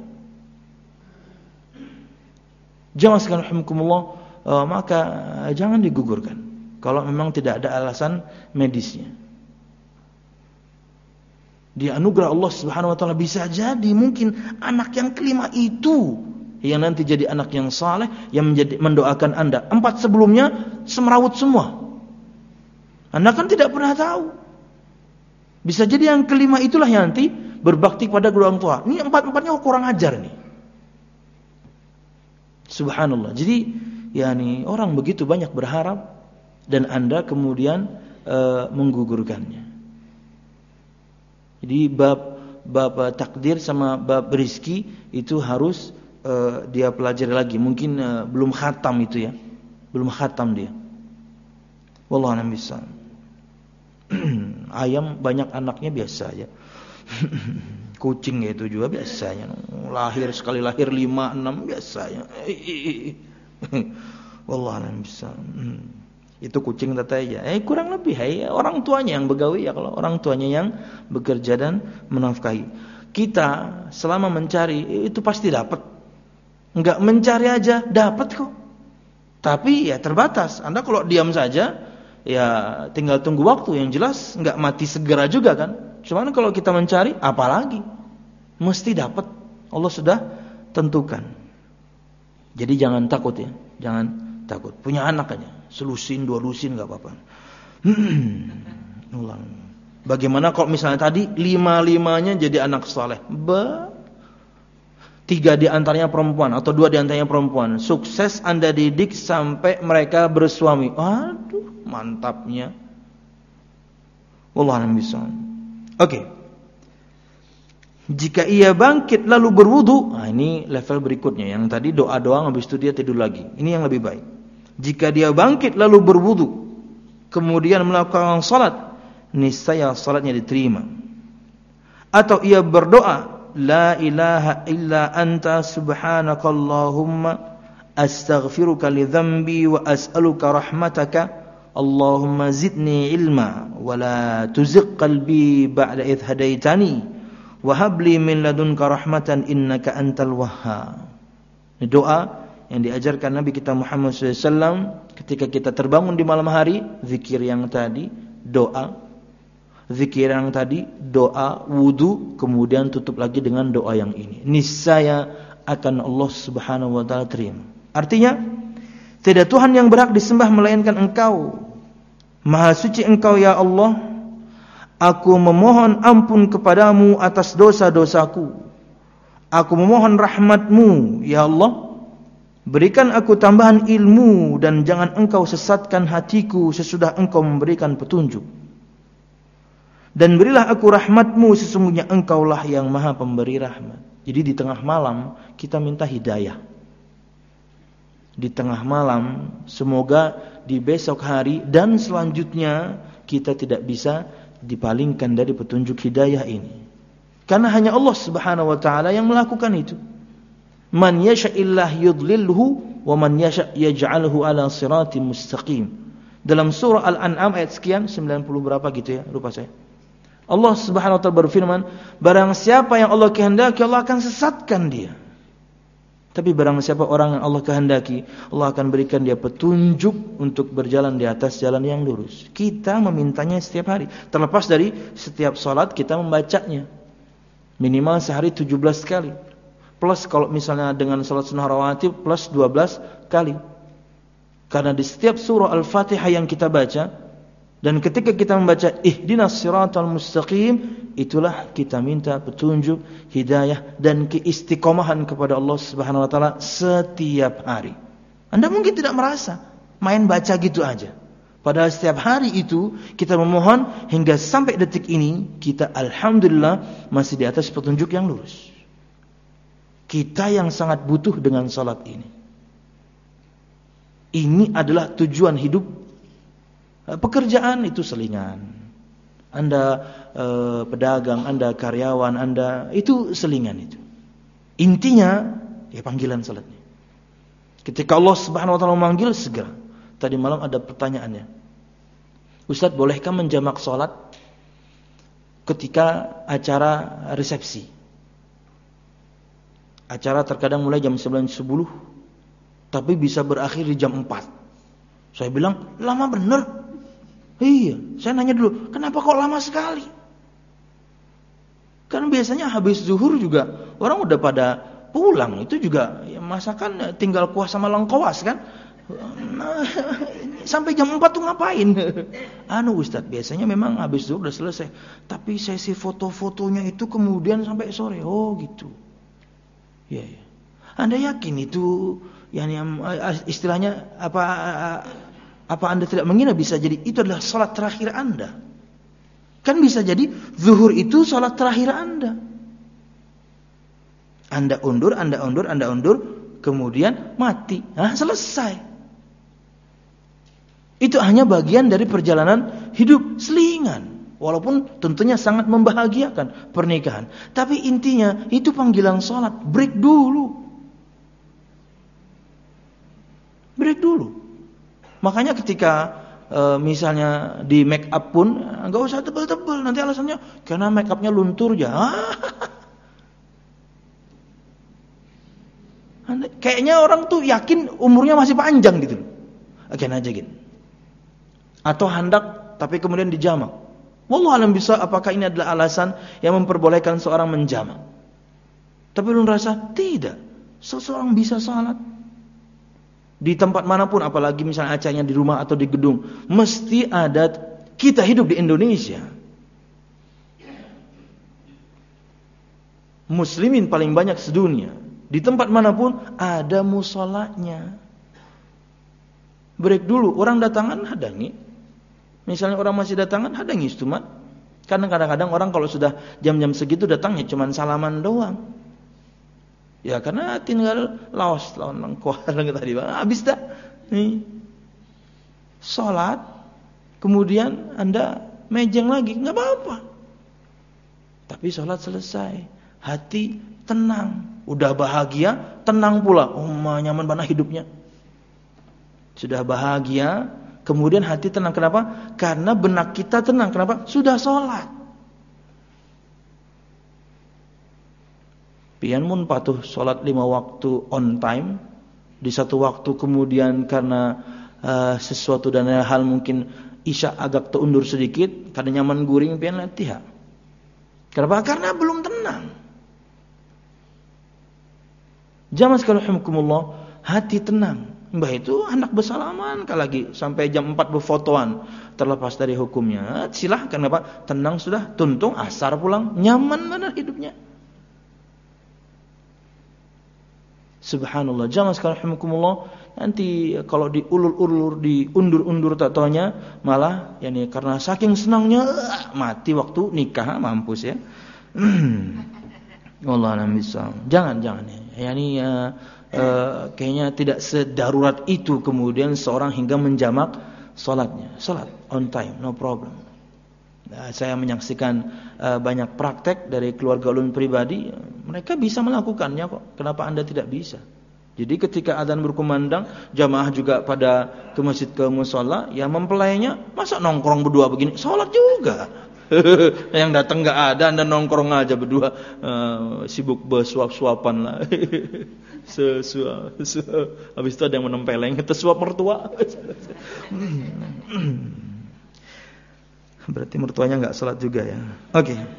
Jamaah sekalian rahimakumullah, uh, maka jangan digugurkan kalau memang tidak ada alasan medisnya. Di anugerah Allah Subhanahu Wa Taala bisa jadi mungkin anak yang kelima itu yang nanti jadi anak yang saleh, yang menjadi mendoakan Anda. Empat sebelumnya semrawut semua. Anda kan tidak pernah tahu. Bisa jadi yang kelima itulah yang nanti berbakti pada kedua orang tua. Ini empat-empatnya kurang ajar nih. Subhanallah. Jadi, yakni orang begitu banyak berharap dan Anda kemudian e, menggugurkannya. Jadi bab bab takdir sama bab rezeki itu harus e, dia pelajari lagi. Mungkin e, belum khatam itu ya. Belum khatam dia. Wallahu a'lam bishawab. Ayam banyak anaknya biasa aja. Kucing itu juga biasanya. Lahir sekali lahir lima enam biasanya. Wallahu a'lam bishawab. Itu kucing tata aja. Eh kurang lebih ya orang tuanya yang begawi ya, kalau orang tuanya yang bekerja dan menafkahi. Kita selama mencari itu pasti dapat. Enggak mencari aja dapat kok. Tapi ya terbatas. Anda kalau diam saja ya tinggal tunggu waktu, yang jelas enggak mati segera juga kan. Cuman kalau kita mencari apalagi mesti dapat. Allah sudah tentukan. Jadi jangan takut ya. Jangan takut. Punya anak aja. Selusin, dua lusin gak apa-apa. Ulang. Bagaimana kalau misalnya tadi lima-limanya jadi anak saleh? Ba. Tiga di antaranya perempuan atau dua di antaranya perempuan. Sukses Anda didik sampai mereka bersuami. Aduh, mantapnya. Wallahu a'lam bishawab. Oke. Jika ia bangkit lalu berwudu, nah ini level berikutnya. Yang tadi doa-doa habis itu dia tidur lagi. Ini yang lebih baik. Jika dia bangkit lalu berwudu, kemudian melakukan salat, niscaya salatnya diterima. Atau ia berdoa, la ilaha illa anta subhanakallahumma astaghfiruka li dhanbi wa as'aluka rahmataka, Allahumma zidni ilma wa la tuzigh qalbi ba'da idh hadaitani wa hab li min ladunka rahmatan innaka antal wahhab. Ini doa yang diajarkan Nabi kita Muhammad shallallahu alaihi wasallam ketika kita terbangun di malam hari. Zikir yang tadi, doa. Zikir yang tadi, doa, wudu, kemudian tutup lagi dengan doa yang ini. Niscaya akan Allah Subhanahu wa taala terima. Artinya, tidak Tuhan yang berhak disembah melainkan Engkau. Maha suci Engkau ya Allah. Aku memohon ampun kepadamu atas dosa-dosaku. Aku memohon rahmat-Mu ya Allah. Berikan aku tambahan ilmu dan jangan Engkau sesatkan hatiku sesudah Engkau memberikan petunjuk. Dan berilah aku rahmat-Mu, sesungguhnya Engkaulah yang maha pemberi rahmat. Jadi di tengah malam kita minta hidayah. Di tengah malam semoga di besok hari dan selanjutnya kita tidak bisa dipalingkan dari petunjuk hidayah ini. Karena hanya Allah Subhanahu wa taala yang melakukan itu. Man yasha'illah yudlilhu wa man yasha' yaj'alhu ala siratim mustaqim. Dalam surah Al-An'am ayat sekian sembilan puluh berapa gitu ya, lupa saya. Allah Subhanahu wa taala berfirman, barang siapa yang Allah kehendaki Allah akan sesatkan dia. Tapi barang siapa orang yang Allah kehendaki, Allah akan berikan dia petunjuk untuk berjalan di atas jalan yang lurus. Kita memintanya setiap hari, terlepas dari setiap salat kita membacanya. Minimal sehari tujuh belas kali. Plus kalau misalnya dengan salat sunnah rawatib plus dua belas kali. Karena di setiap surah Al-Fatihah yang kita baca, dan ketika kita membaca ihdinas siratal mustaqim, itulah kita minta petunjuk, hidayah dan keistiqomahan kepada Allah Subhanahu wa taala setiap hari. Anda mungkin tidak merasa main baca gitu aja. Padahal setiap hari itu kita memohon hingga sampai detik ini kita alhamdulillah masih di atas petunjuk yang lurus. Kita yang sangat butuh dengan salat ini. Ini adalah tujuan hidup. Pekerjaan itu selingan. Anda eh, pedagang, Anda karyawan, Anda itu selingan itu. Intinya ya panggilan salatnya. Ketika Allah Subhanahu wa taala memanggil segera. Tadi malam ada pertanyaannya. Ustaz, bolehkah menjamak salat ketika acara resepsi? Acara terkadang mulai jam sembilan sepuluh tapi bisa berakhir di jam empat. Saya bilang, lama bener. Iya, saya nanya dulu, kenapa kok lama sekali? Kan biasanya habis zuhur juga orang udah pada pulang. Itu juga ya, masakan tinggal kuah sama lengkoas kan. Nah, sampai jam empat tuh ngapain? Anu Ustaz, biasanya memang habis zuhur udah selesai. Tapi sesi foto-fotonya itu kemudian sampai sore. Oh gitu. Ya, ya. Anda yakin itu yani istilahnya apa apa Anda tidak mengira bisa jadi itu adalah salat terakhir Anda? Kan bisa jadi zuhur itu salat terakhir Anda. Anda undur, Anda undur, Anda undur, kemudian mati. Nah, selesai. Itu hanya bagian dari perjalanan hidup selingan. Walaupun tentunya sangat membahagiakan pernikahan. Tapi intinya itu panggilan salat. Break dulu. Break dulu. Makanya ketika e, misalnya di make up pun enggak usah tebal-tebal. Nanti alasannya karena make upnya luntur ya. Kayaknya orang tuh yakin umurnya masih panjang gitu. Agen aja gitu. Atau hendak tapi kemudian dijamak. Wallahu alam bisa apakah ini adalah alasan yang memperbolehkan seorang menjamak. Tapi belum rasa tidak. Seseorang bisa salat di tempat manapun, apalagi misalnya acaranya di rumah atau di gedung. Mesti ada, kita hidup di Indonesia. Muslimin paling banyak sedunia. Di tempat manapun ada musolanya. Break dulu, orang datangan hadangi. Misalnya orang masih datangan hadangi istumat. Karena kadang-kadang orang kalau sudah jam-jam segitu datangnya cuman salaman doang. Ya karena tinggal laos lawan langkuah tadi habis dah. Nih. Salat kemudian Anda mejeng lagi, enggak apa-apa. Tapi salat selesai, hati tenang, udah bahagia, tenang pula. Oh, nyaman mana hidupnya. Sudah bahagia, kemudian hati tenang. Kenapa? Karena benak kita tenang. Kenapa? Sudah sholat. Pian mun patuh sholat lima waktu on time. Di satu waktu kemudian karena uh, sesuatu dan hal mungkin isya agak terundur sedikit. Karena nyaman guring pian latihan. Kenapa? Karena belum tenang. Jamaah sekalian rahimakumullah, hati tenang. Mbah itu anak bersalaman kalau lagi sampai jam empat berfotoan terlepas dari hukumnya. Silahkan apa? Tenang sudah, tuntung asar pulang, nyaman mana hidupnya. Subhanallah. Jangan sekali rahimakumullah nanti kalau diulur-ulur, diundur-undur tak taunya malah yani karena saking senangnya mati waktu nikah mampus ya. Wallah alam bisawab. Jangan jangan ya. Yani uh, Uh, kayaknya tidak sedarurat itu kemudian seorang hingga menjamak salatnya. Salat on time, no problem. Nah, saya menyaksikan uh, banyak praktek dari keluarga ulun pribadi, mereka bisa melakukannya kok. Kenapa Anda tidak bisa? Jadi ketika adzan berkumandang, jamaah juga pada ke masjid ke mushola, ya mempelainya masa nongkrong berdua begini, salat juga. Yang datang enggak ada, Anda nongkrong aja berdua, uh, sibuk bersuap-suapan lah. Sesuap, sesuap. Habis itu ada yang menempeleng, tersuap mertua. Berarti mertuanya enggak salat juga ya. Oke. Okay. Oke.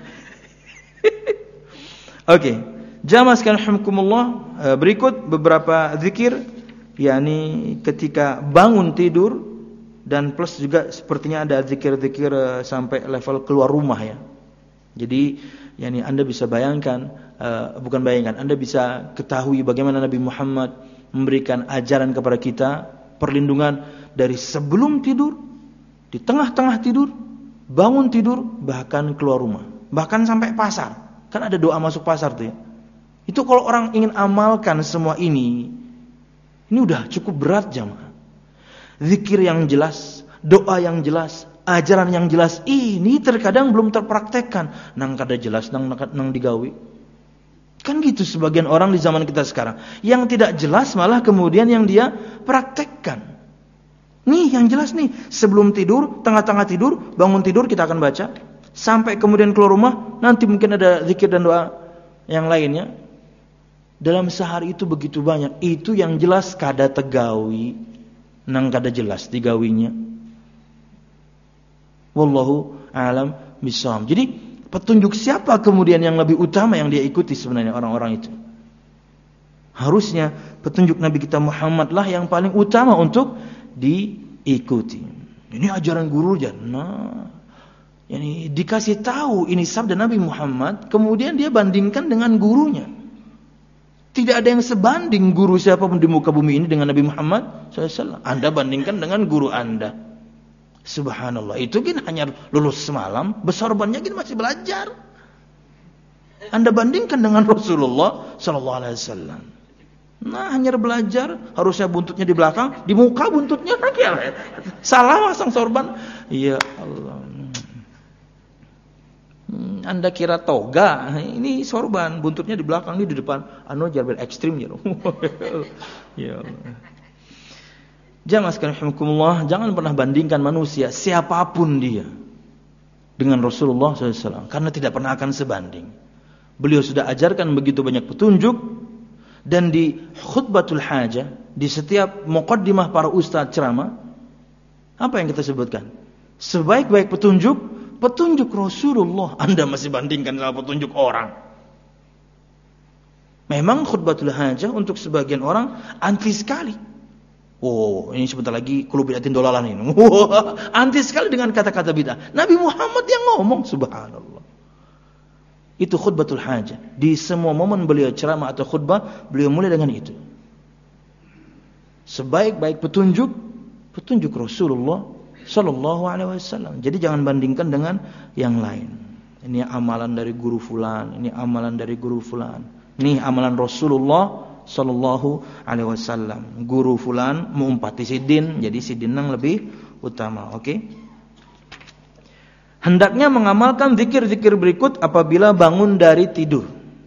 Okay. Jamaah sekalian rahimakumullah, berikut beberapa zikir yakni ketika bangun tidur. Dan plus juga sepertinya ada zikir-zikir sampai level keluar rumah ya. Jadi yani Anda bisa bayangkan, uh, bukan bayangkan, Anda bisa ketahui bagaimana Nabi Muhammad memberikan ajaran kepada kita, perlindungan dari sebelum tidur, di tengah-tengah tidur, bangun tidur, bahkan keluar rumah. Bahkan sampai pasar. Kan ada doa masuk pasar tuh ya. Itu kalau orang ingin amalkan semua ini, ini udah cukup berat jamaah. Zikir yang jelas, doa yang jelas, ajaran yang jelas, ini terkadang belum terpraktekkan. Nang kada jelas, nang nang digawi. Kan gitu sebagian orang di zaman kita sekarang. Yang tidak jelas malah kemudian yang dia praktekkan. Nih yang jelas nih, sebelum tidur, tengah-tengah tidur, bangun tidur kita akan baca. Sampai kemudian keluar rumah, nanti mungkin ada zikir dan doa yang lainnya. Dalam sehari itu begitu banyak. Itu yang jelas kada tegawi. Nang kada jelas digawinya. Wallahu a'lam bishawab. Jadi petunjuk siapa kemudian yang lebih utama yang dia ikuti sebenarnya orang-orang itu? Harusnya petunjuk Nabi kita Muhammad lah yang paling utama untuk di ikuti. Ini ajaran guru aja. Nah, yani dikasih tahu ini sabda Nabi Muhammad, kemudian dia bandingkan dengan gurunya. Tidak ada yang sebanding guru siapapun di muka bumi ini dengan Nabi Muhammad shallallahu alaihi wasallam. Anda bandingkan dengan guru Anda. Subhanallah. Itu kan hanya lulus semalam, besorbannya kan masih belajar. Anda bandingkan dengan Rasulullah shallallahu alaihi wasallam. Nah, hanya belajar, harusnya buntutnya di belakang, di muka buntutnya lagi. Salah masang sorban. Ya Allah. Anda kira toga, ini sorban, buntutnya di belakang, ini di depan. Anu jangan ekstrim ya. Ya Allah. Jamaah sekalian rahimakumullah, jangan pernah bandingkan manusia siapapun dia dengan Rasulullah shallallahu alaihi wasallam, karena tidak pernah akan sebanding. Beliau sudah ajarkan begitu banyak petunjuk. Dan di khutbatul hajah, di setiap muqaddimah para ustaz ceramah, apa yang kita sebutkan? Sebaik-baik petunjuk, petunjuk Rasulullah. Anda masih bandingkan sama petunjuk orang. Memang khutbatul hajah untuk sebagian orang anti sekali. Oh, ini sebentar lagi kulub bid'atin dolalan ini. Oh, anti sekali dengan kata-kata bid'ah. Nabi Muhammad yang ngomong, subhanallah. Itu khutbatul hajah. Di semua momen beliau ceramah atau khutbah, beliau mulai dengan itu. Sebaik-baik petunjuk, petunjuk Rasulullah sallallahu alaihi wasallam. Jadi jangan bandingkan dengan yang lain. Ini amalan dari guru fulan, ini amalan dari guru fulan. Ini amalan Rasulullah sallallahu alaihi wasallam. Guru fulan mengumpati sidin, jadi sidin yang lebih utama. Oke? Okay? Hendaknya mengamalkan zikir-zikir berikut apabila bangun dari tidur.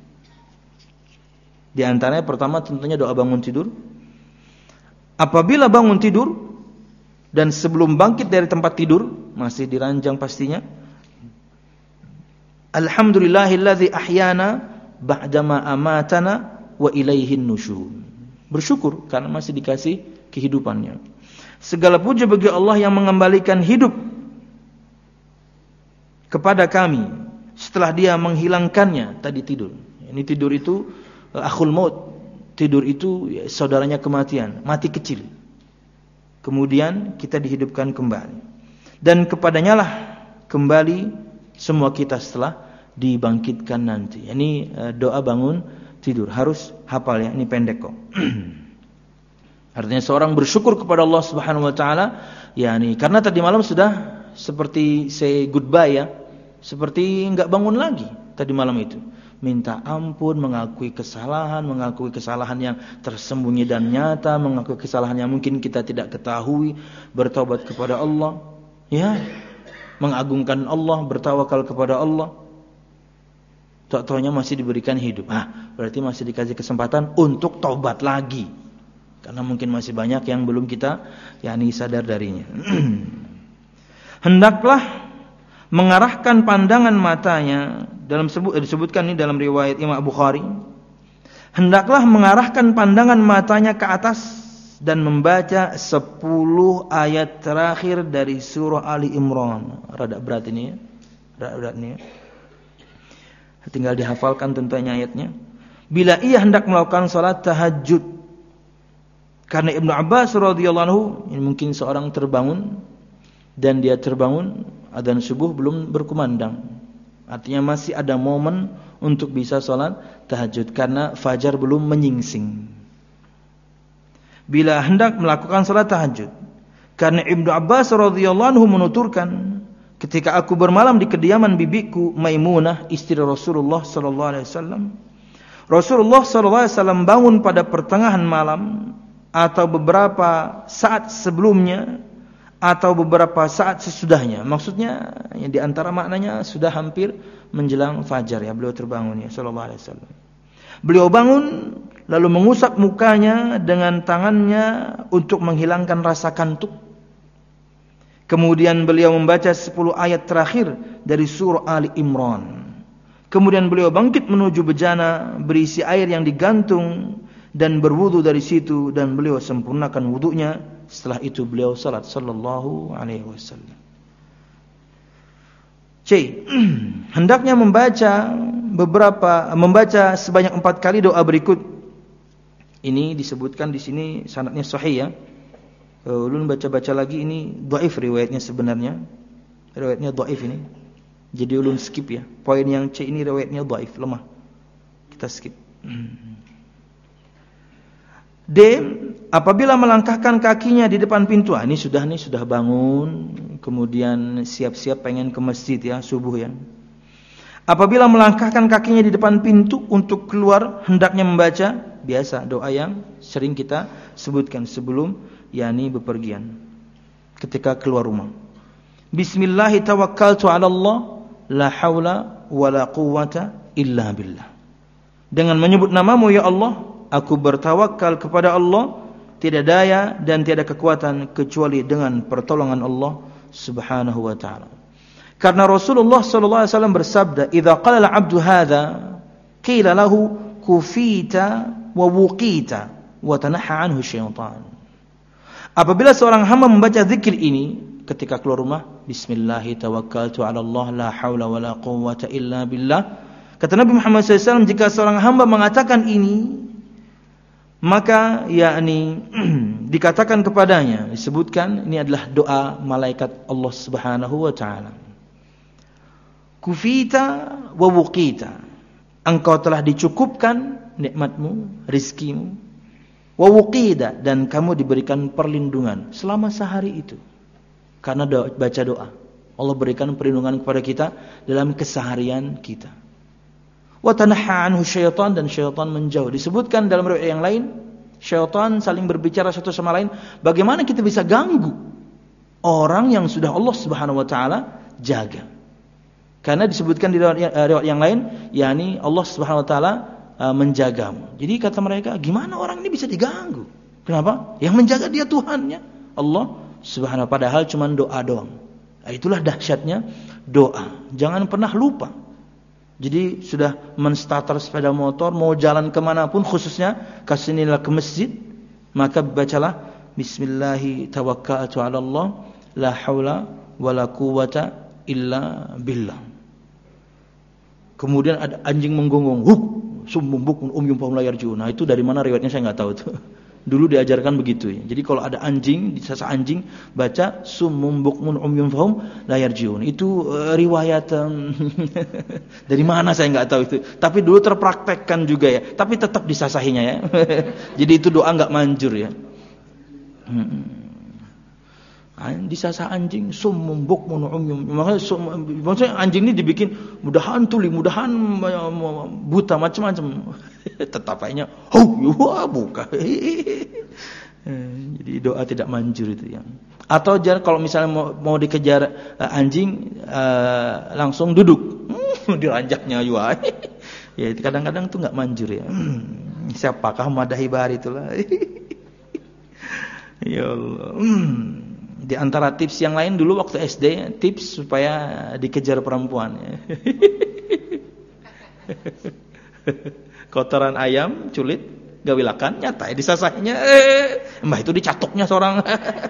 Di antaranya pertama tentunya doa bangun tidur. Apabila bangun tidur dan sebelum bangkit dari tempat tidur, masih diranjang pastinya. Alhamdulillahilladzi ahyana ba'dama amatana wa ilaihin nusyur. Bersyukur karena masih dikasih kehidupannya. Segala puji bagi Allah yang mengembalikan hidup kepada kami setelah dia menghilangkannya tadi tidur. Ini tidur itu akhul maut. Tidur itu ya, saudaranya kematian, mati kecil. Kemudian kita dihidupkan kembali. Dan kepadanya lah kembali semua kita setelah dibangkitkan nanti. Ini doa bangun tidur, harus hafal ya, ini pendek kok. Artinya seorang bersyukur kepada Allah Subhanahu wa taala, yakni karena tadi malam sudah seperti say goodbye ya. Seperti enggak bangun lagi tadi malam itu. Minta ampun, mengakui kesalahan, mengakui kesalahan yang tersembunyi dan nyata, mengakui kesalahan yang mungkin kita tidak ketahui, bertobat kepada Allah, ya. Mengagungkan Allah, bertawakal kepada Allah. Tak-taunya masih diberikan hidup. Ah, berarti masih dikasih kesempatan untuk taubat lagi. Karena mungkin masih banyak yang belum kita yakni sadar darinya. Hendaklah mengarahkan pandangan matanya dalam sebut disebutkan ini dalam riwayat Imam Bukhari, hendaklah mengarahkan pandangan matanya ke atas dan membaca sepuluh ayat terakhir dari surah Ali Imran. Rada berat ini ya. Rada berat ini ya. Tinggal dihafalkan tentunya ayatnya. Bila ia hendak melakukan salat tahajud. Karena Ibnu Abbas radhiyallahu anhu, ini mungkin seorang terbangun dan dia terbangun adzan subuh belum berkumandang. Artinya masih ada momen untuk bisa sholat tahajud karena fajar belum menyingsing. Bila hendak melakukan sholat tahajud, karena Ibnu Abbas radhiyallahu anhu menuturkan, ketika aku bermalam di kediaman bibiku Maimunah, istri Rasulullah sallallahu alaihi wasallam, Rasulullah sallallahu alaihi wasallam bangun pada pertengahan malam atau beberapa saat sebelumnya atau beberapa saat sesudahnya. Maksudnya yang di antara maknanya sudah hampir menjelang fajar ya, beliau terbangun ya sallallahu alaihi wasallam. Beliau bangun lalu mengusap mukanya dengan tangannya untuk menghilangkan rasa kantuk. Kemudian beliau membaca sepuluh ayat terakhir dari surah Ali Imran. Kemudian beliau bangkit menuju bejana berisi air yang digantung dan berwudu dari situ, dan beliau sempurnakan wudunya. Setelah itu beliau salat sallallahu alaihi wasallam. C. Hendaknya membaca beberapa membaca sebanyak empat kali doa berikut. Ini disebutkan di sini sanadnya sahih ya. Uh, ulun baca-baca lagi ini dhaif riwayatnya sebenarnya. Riwayatnya dhaif ini. Jadi ulun skip ya. Poin yang C ini riwayatnya dhaif, lemah. Kita skip. D. Apabila melangkahkan kakinya di depan pintu. Ah, ini sudah nih sudah bangun, kemudian siap-siap pengen ke masjid ya, subuh ya. Apabila melangkahkan kakinya di depan pintu untuk keluar, hendaknya membaca biasa doa yang sering kita sebutkan sebelum yakni bepergian ketika keluar rumah. Bismillahi tawakkaltu 'ala Allah, la haula wala quwwata illa billah. Dengan menyebut namamu ya Allah, aku bertawakal kepada Allah, tidak daya dan tiada kekuatan kecuali dengan pertolongan Allah Subhanahu wa taala. Karena Rasulullah sallallahu alaihi wasallam bersabda, "Idza qala al-'abdu hadza, qila lahu kufita wa wuqita wa tanaha anhu syaitan." Apabila seorang hamba membaca zikir ini ketika keluar rumah, bismillahi tawakkaltu 'ala Allah, la haula wala quwwata illa billah. Kata Nabi Muhammad sallallahu alaihi wasallam, jika seorang hamba mengatakan ini, maka yakni dikatakan kepadanya, disebutkan ini adalah doa malaikat Allah Subhanahu wa taala. Kufita wa wuqita. Engkau telah dicukupkan nikmatmu, rizkimu. Wa wuqida, dan kamu diberikan perlindungan selama sehari itu. Karena doa, baca doa. Allah berikan perlindungan kepada kita dalam keseharian kita. Wa tanaha anhu syaitan, dan syaitan menjauh. Disebutkan dalam riwayat yang lain, syaitan saling berbicara satu sama lain. Bagaimana kita bisa ganggu orang yang sudah Allah Subhanahu wa taala jaga? Karena disebutkan di riwayat yang lain, yakni Allah Subhanahu wa taala menjagamu. Jadi kata mereka, gimana orang ini bisa diganggu? Kenapa? Yang menjaga dia Tuhannya, Allah Subhanahu wa taala. Padahal cuma doa doang. Nah, itulah dahsyatnya doa. Jangan pernah lupa. Jadi sudah menstarter sepeda motor, mau jalan kemanapun, khususnya kesinilah ke masjid, maka bacalah Bismillahi tawakkaltu 'ala Allah, la haula wala quwwata illa billah. Kemudian ada anjing menggonggong, huk, sumbung bukun umyum fahum la yarji'un. Nah, itu dari mana riwayatnya saya enggak tahu tuh. Dulu diajarkan begitu ya. Jadi kalau ada anjing, disasa anjing, baca summum bukmun umyum fahum la yarji'un. Itu uh, riwayat um, dari mana saya enggak tahu itu. Tapi dulu terpraktekkan juga ya. Tapi tetap disasahinya ya. Jadi itu doa enggak manjur ya. Hmm. Disasa anjing summum bukmun umyum. Makanya sum, maksudnya anjing ini dibikin mudahan tuli, mudahan buta macam-macam. Tetap aja, oh, wah buka. Jadi doa tidak manjur itu ya. Atau jangan kalau misalnya mau, mau dikejar uh, anjing uh, langsung duduk, hmm, diranjaknya juga. Ya itu kadang-kadang tuh nggak manjur ya. Hmm, siapakah madahi bahar itulah. Ya Allah. Hmm. Di antara tips yang lain dulu waktu S D, tips supaya dikejar perempuan. Kotoran ayam, culit, gawilakan, nyata ya disasahinya. Eh, mbah itu dicatuknya seorang.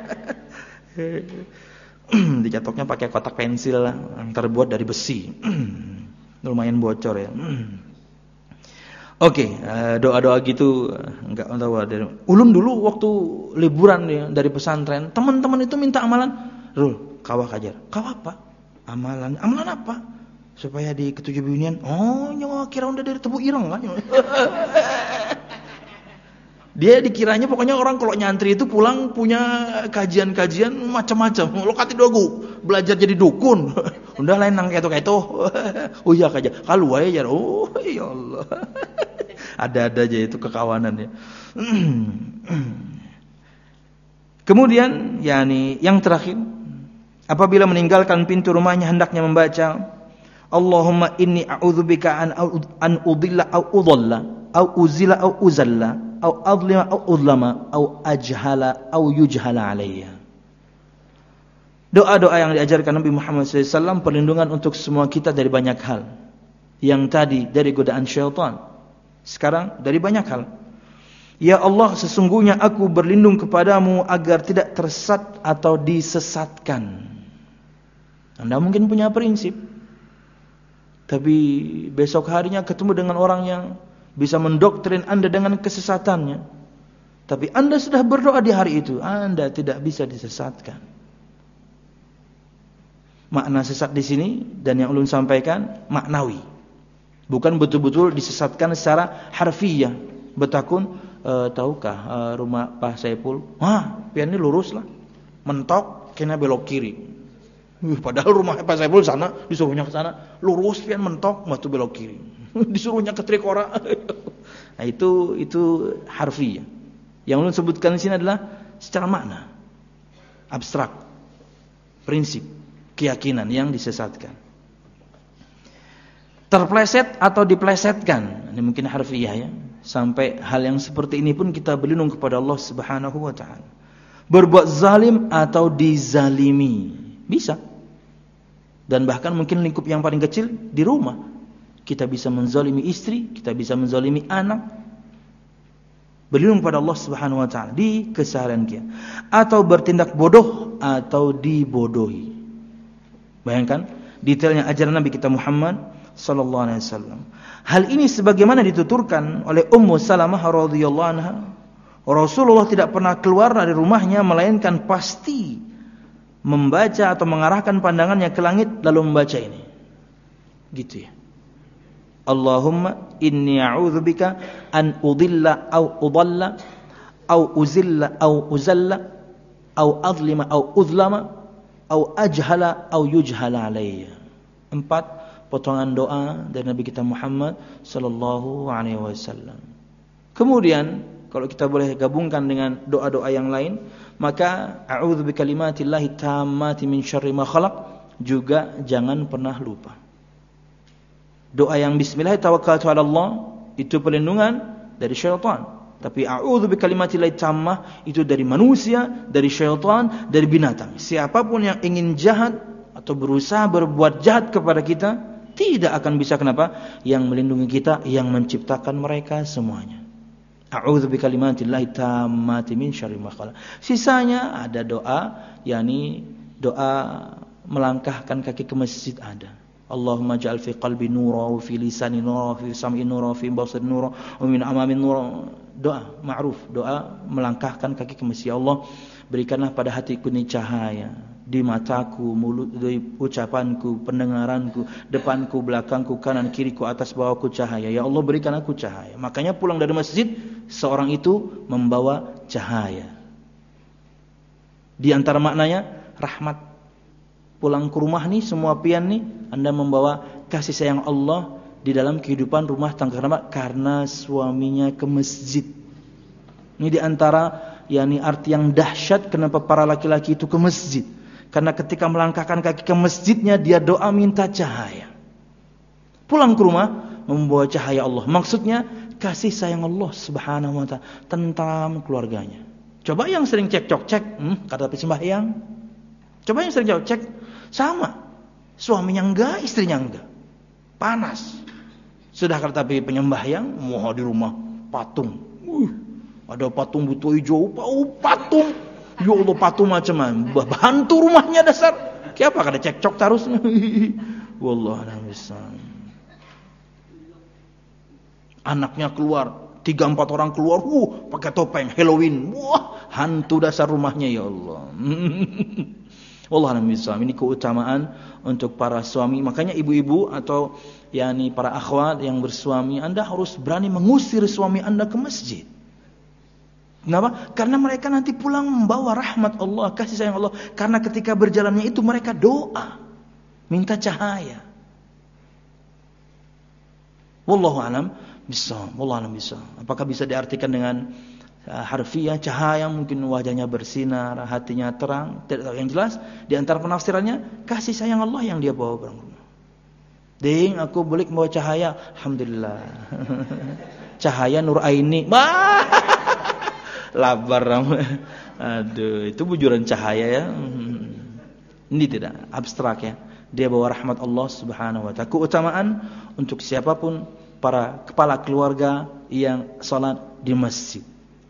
Dicatuknya pakai kotak pensil lah, yang terbuat dari besi. Lumayan bocor ya. Oke, okay, doa-doa gitu enggak tahu dari ulun dulu waktu liburan ya, dari pesantren, teman-teman itu minta amalan, Rul, kawah kajar. Kawah apa? Amalan. Amalan apa? Supaya di ketujuh bunian. Oh, nyawa kira udah dari tebu ireng kan. Dia dikiranya pokoknya orang kalau nyantri itu pulang punya kajian-kajian macam-macam. Lo kati dogu, belajar jadi dukun. Udah lain nang kayak itu. Oh iya kaja. Kalau wae ya. Oh ya Allah. Ada-ada aja itu kekawanan ya. Kemudian yakni yang terakhir, apabila meninggalkan pintu rumahnya hendaknya membaca Allahumma inni a'udzubika an an udilla au udalla au uzila au uzalla au adlima au udlama au ajhala au yujhala alayya. Doa-doa yang diajarkan Nabi Muhammad sallallahu alaihi wasallam, perlindungan untuk semua kita dari banyak hal. Yang tadi dari godaan syaitan, sekarang dari banyak hal. Ya Allah, sesungguhnya aku berlindung kepadamu agar tidak tersesat atau disesatkan. Anda mungkin punya prinsip, tapi besok harinya ketemu dengan orang yang bisa mendoktrin Anda dengan kesesatannya. Tapi Anda sudah berdoa di hari itu, Anda tidak bisa disesatkan. Makna sesat di sini dan yang ulun sampaikan maknawi. Bukan betul-betul disesatkan secara harfiah. Betakun, e, tahukah e, rumah Pak Saipul? Wah, pian ini lurus lah. Mentok, kena belok kiri. Uh, padahal rumah Pak Saipul sana, disuruhnya ke sana. Lurus, pian mentok, matu belok kiri. Disuruhnya ke Trikora. Nah itu itu harfiah. Yang ulun sebutkan di sini adalah secara makna. Abstrak. Prinsip. Keyakinan yang disesatkan. Terpleset atau diplesetkan. Ini mungkin harfiah ya. Sampai hal yang seperti ini pun kita berlindung kepada Allah Subhanahu wa taala. Berbuat zalim atau dizalimi. Bisa. Dan bahkan mungkin lingkup yang paling kecil di rumah. Kita bisa menzalimi istri, kita bisa menzalimi anak. Berlindung kepada Allah Subhanahu wa taala di keseharian kita. Atau bertindak bodoh atau dibodohi. Bayangkan detailnya ajaran Nabi kita Muhammad sallallahu alaihi wasallam. Hal ini sebagaimana dituturkan oleh Ummu Salamah radhiyallahu anha, Rasulullah tidak pernah keluar dari rumahnya melainkan pasti membaca atau mengarahkan pandangannya ke langit lalu membaca ini. Gitu ya. Allahumma inni a'udzubika an udilla au udalla au uzilla au uzalla au adlima au uzlama au ajhala au yujhala alayya. Empat potongan doa dari Nabi kita Muhammad sallallahu alaihi wasallam. Kemudian kalau kita boleh gabungkan dengan doa-doa yang lain, maka a'udzu bikalimatillahi tammati min syarri ma khalaq juga jangan pernah lupa. Doa yang bismillah tawakkaltu 'ala Allah itu perlindungan dari syaitan. Tapi a'udzu bikalimatillahi tammah itu dari manusia, dari syaitan, dari binatang. Siapapun yang ingin jahat atau berusaha berbuat jahat kepada kita, tidak akan bisa kenapa? Yang melindungi kita, yang menciptakan mereka semuanya. A'udzu bikalimatillahi tammati min syarri ma khalaq. Sisanya ada doa, yakni doa melangkahkan kaki ke masjid ada. Allahumma ja'al fi qalbi nura wa fi lisani nura wa fi sam'i nura wa fi basari nura wa min amami nura. Doa ma'ruf, doa melangkahkan kaki ke masjid. Allah, berikanlah pada hatiku ini cahaya, di mataku, mulut, di ucapanku, pendengaranku, depanku, belakangku, kanan, kiriku, atas bawahku cahaya. Ya Allah, berikan aku cahaya. Makanya pulang dari masjid, seorang itu membawa cahaya. Di antara maknanya rahmat. Pulang ke rumah nih, semua pian nih, Anda membawa kasih sayang Allah di dalam kehidupan rumah tangga. Kenapa? Karena suaminya ke masjid. Ini di antara yakni arti yang dahsyat kenapa para laki-laki itu ke masjid. Karena ketika melangkahkan kaki ke masjidnya, dia doa minta cahaya. Pulang ke rumah membawa cahaya Allah. Maksudnya kasih sayang Allah Subhanahu wa taala tentang keluarganya. Coba yang sering cekcok cek, hmm, kata tapi sembahyang. Coba yang sering cek, sama. Suaminya enggak, istrinya enggak. Panas. Sudah kata tapi penyembahyang, mau di rumah patung. Uh, ada patung butuh hijau, oh, patung. Ya Allah, patung macam-macam. Bantu rumahnya dasar. Kenapa kada cekcok terus? Wallah a'lam bissawab. Anaknya keluar, tiga empat orang keluar, uh, pakai topeng Halloween. Wah, hantu dasar rumahnya ya Allah. Wallah a'lam bissawab. Ini keutamaan untuk para suami. Makanya ibu-ibu atau yakni para akhwat yang bersuami, Anda harus berani mengusir suami Anda ke masjid. Kenapa? Karena mereka nanti pulang membawa rahmat Allah, kasih sayang Allah. Karena ketika berjalannya itu mereka doa, minta cahaya. Wallahu a'lam bissawab. Wallahu a'lam bissawab. Apakah bisa diartikan dengan uh, harfiah cahaya, mungkin wajahnya bersinar, hatinya terang? Tidak, yang jelas di antara penafsirannya kasih sayang Allah yang dia bawa pulang rumah. Ding, aku boleh membawa cahaya. Alhamdulillah. Cahaya nur aini. Labar. Aduh, itu bujuran cahaya ya. Ini tidak abstrak ya. Dia bawa rahmat Allah Subhanahu wa taala. Keutamaan untuk siapapun para kepala keluarga yang salat di masjid.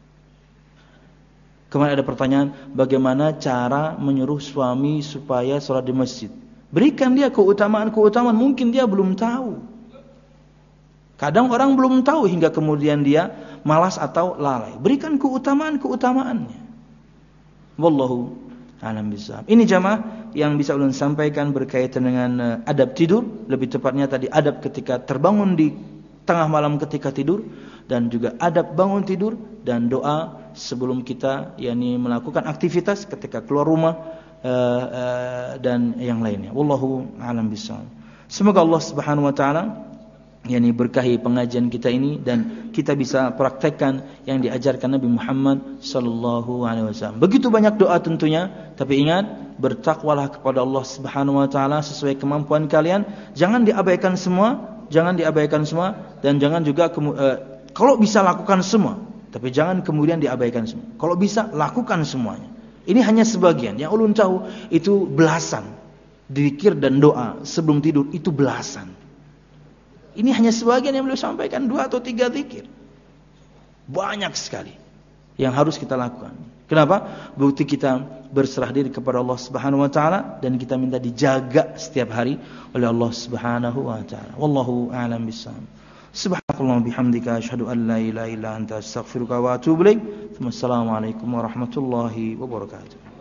Kemarin ada pertanyaan, bagaimana cara menyuruh suami supaya salat di masjid? Berikan dia keutamaan-keutamaan, mungkin dia belum tahu. Kadang orang belum tahu hingga kemudian dia malas atau lalai. Berikan keutamaan-keutamaannya. Wallahu a'lam bishawab. Ini jamaah yang bisa ulun sampaikan berkaitan dengan uh, adab tidur, lebih tepatnya tadi adab ketika terbangun di tengah malam ketika tidur, dan juga adab bangun tidur dan doa sebelum kita yakni melakukan aktivitas ketika keluar rumah uh, uh, dan yang lainnya. Wallahu a'lam bishawab. Semoga Allah Subhanahu wa taala yakni berkahi pengajian kita ini dan kita bisa praktekkan yang diajarkan Nabi Muhammad sallallahu alaihi wasallam. Begitu banyak doa tentunya, tapi ingat, bertakwalah kepada Allah Subhanahu wa taala sesuai kemampuan kalian. Jangan diabaikan semua, jangan diabaikan semua dan jangan juga uh, kalau bisa lakukan semua, tapi jangan kemudian diabaikan semua. Kalau bisa lakukan semuanya. Ini hanya sebagian. Yang ulun tahu itu belasan. Zikir dan doa sebelum tidur itu belasan. Ini hanya sebagian yang beliau sampaikan, dua atau tiga zikir. Banyak sekali yang harus kita lakukan. Kenapa? Bukti kita berserah diri kepada Allah Subhanahu wa taala dan kita minta dijaga setiap hari oleh Allah Subhanahu wa taala. Wallahu a'lam bishawab. Subhanakallahumma bihamdika asyhadu an la ilaha illa anta astaghfiruka wa atubu ilaik. Wassalamualaikum warahmatullahi wabarakatuh.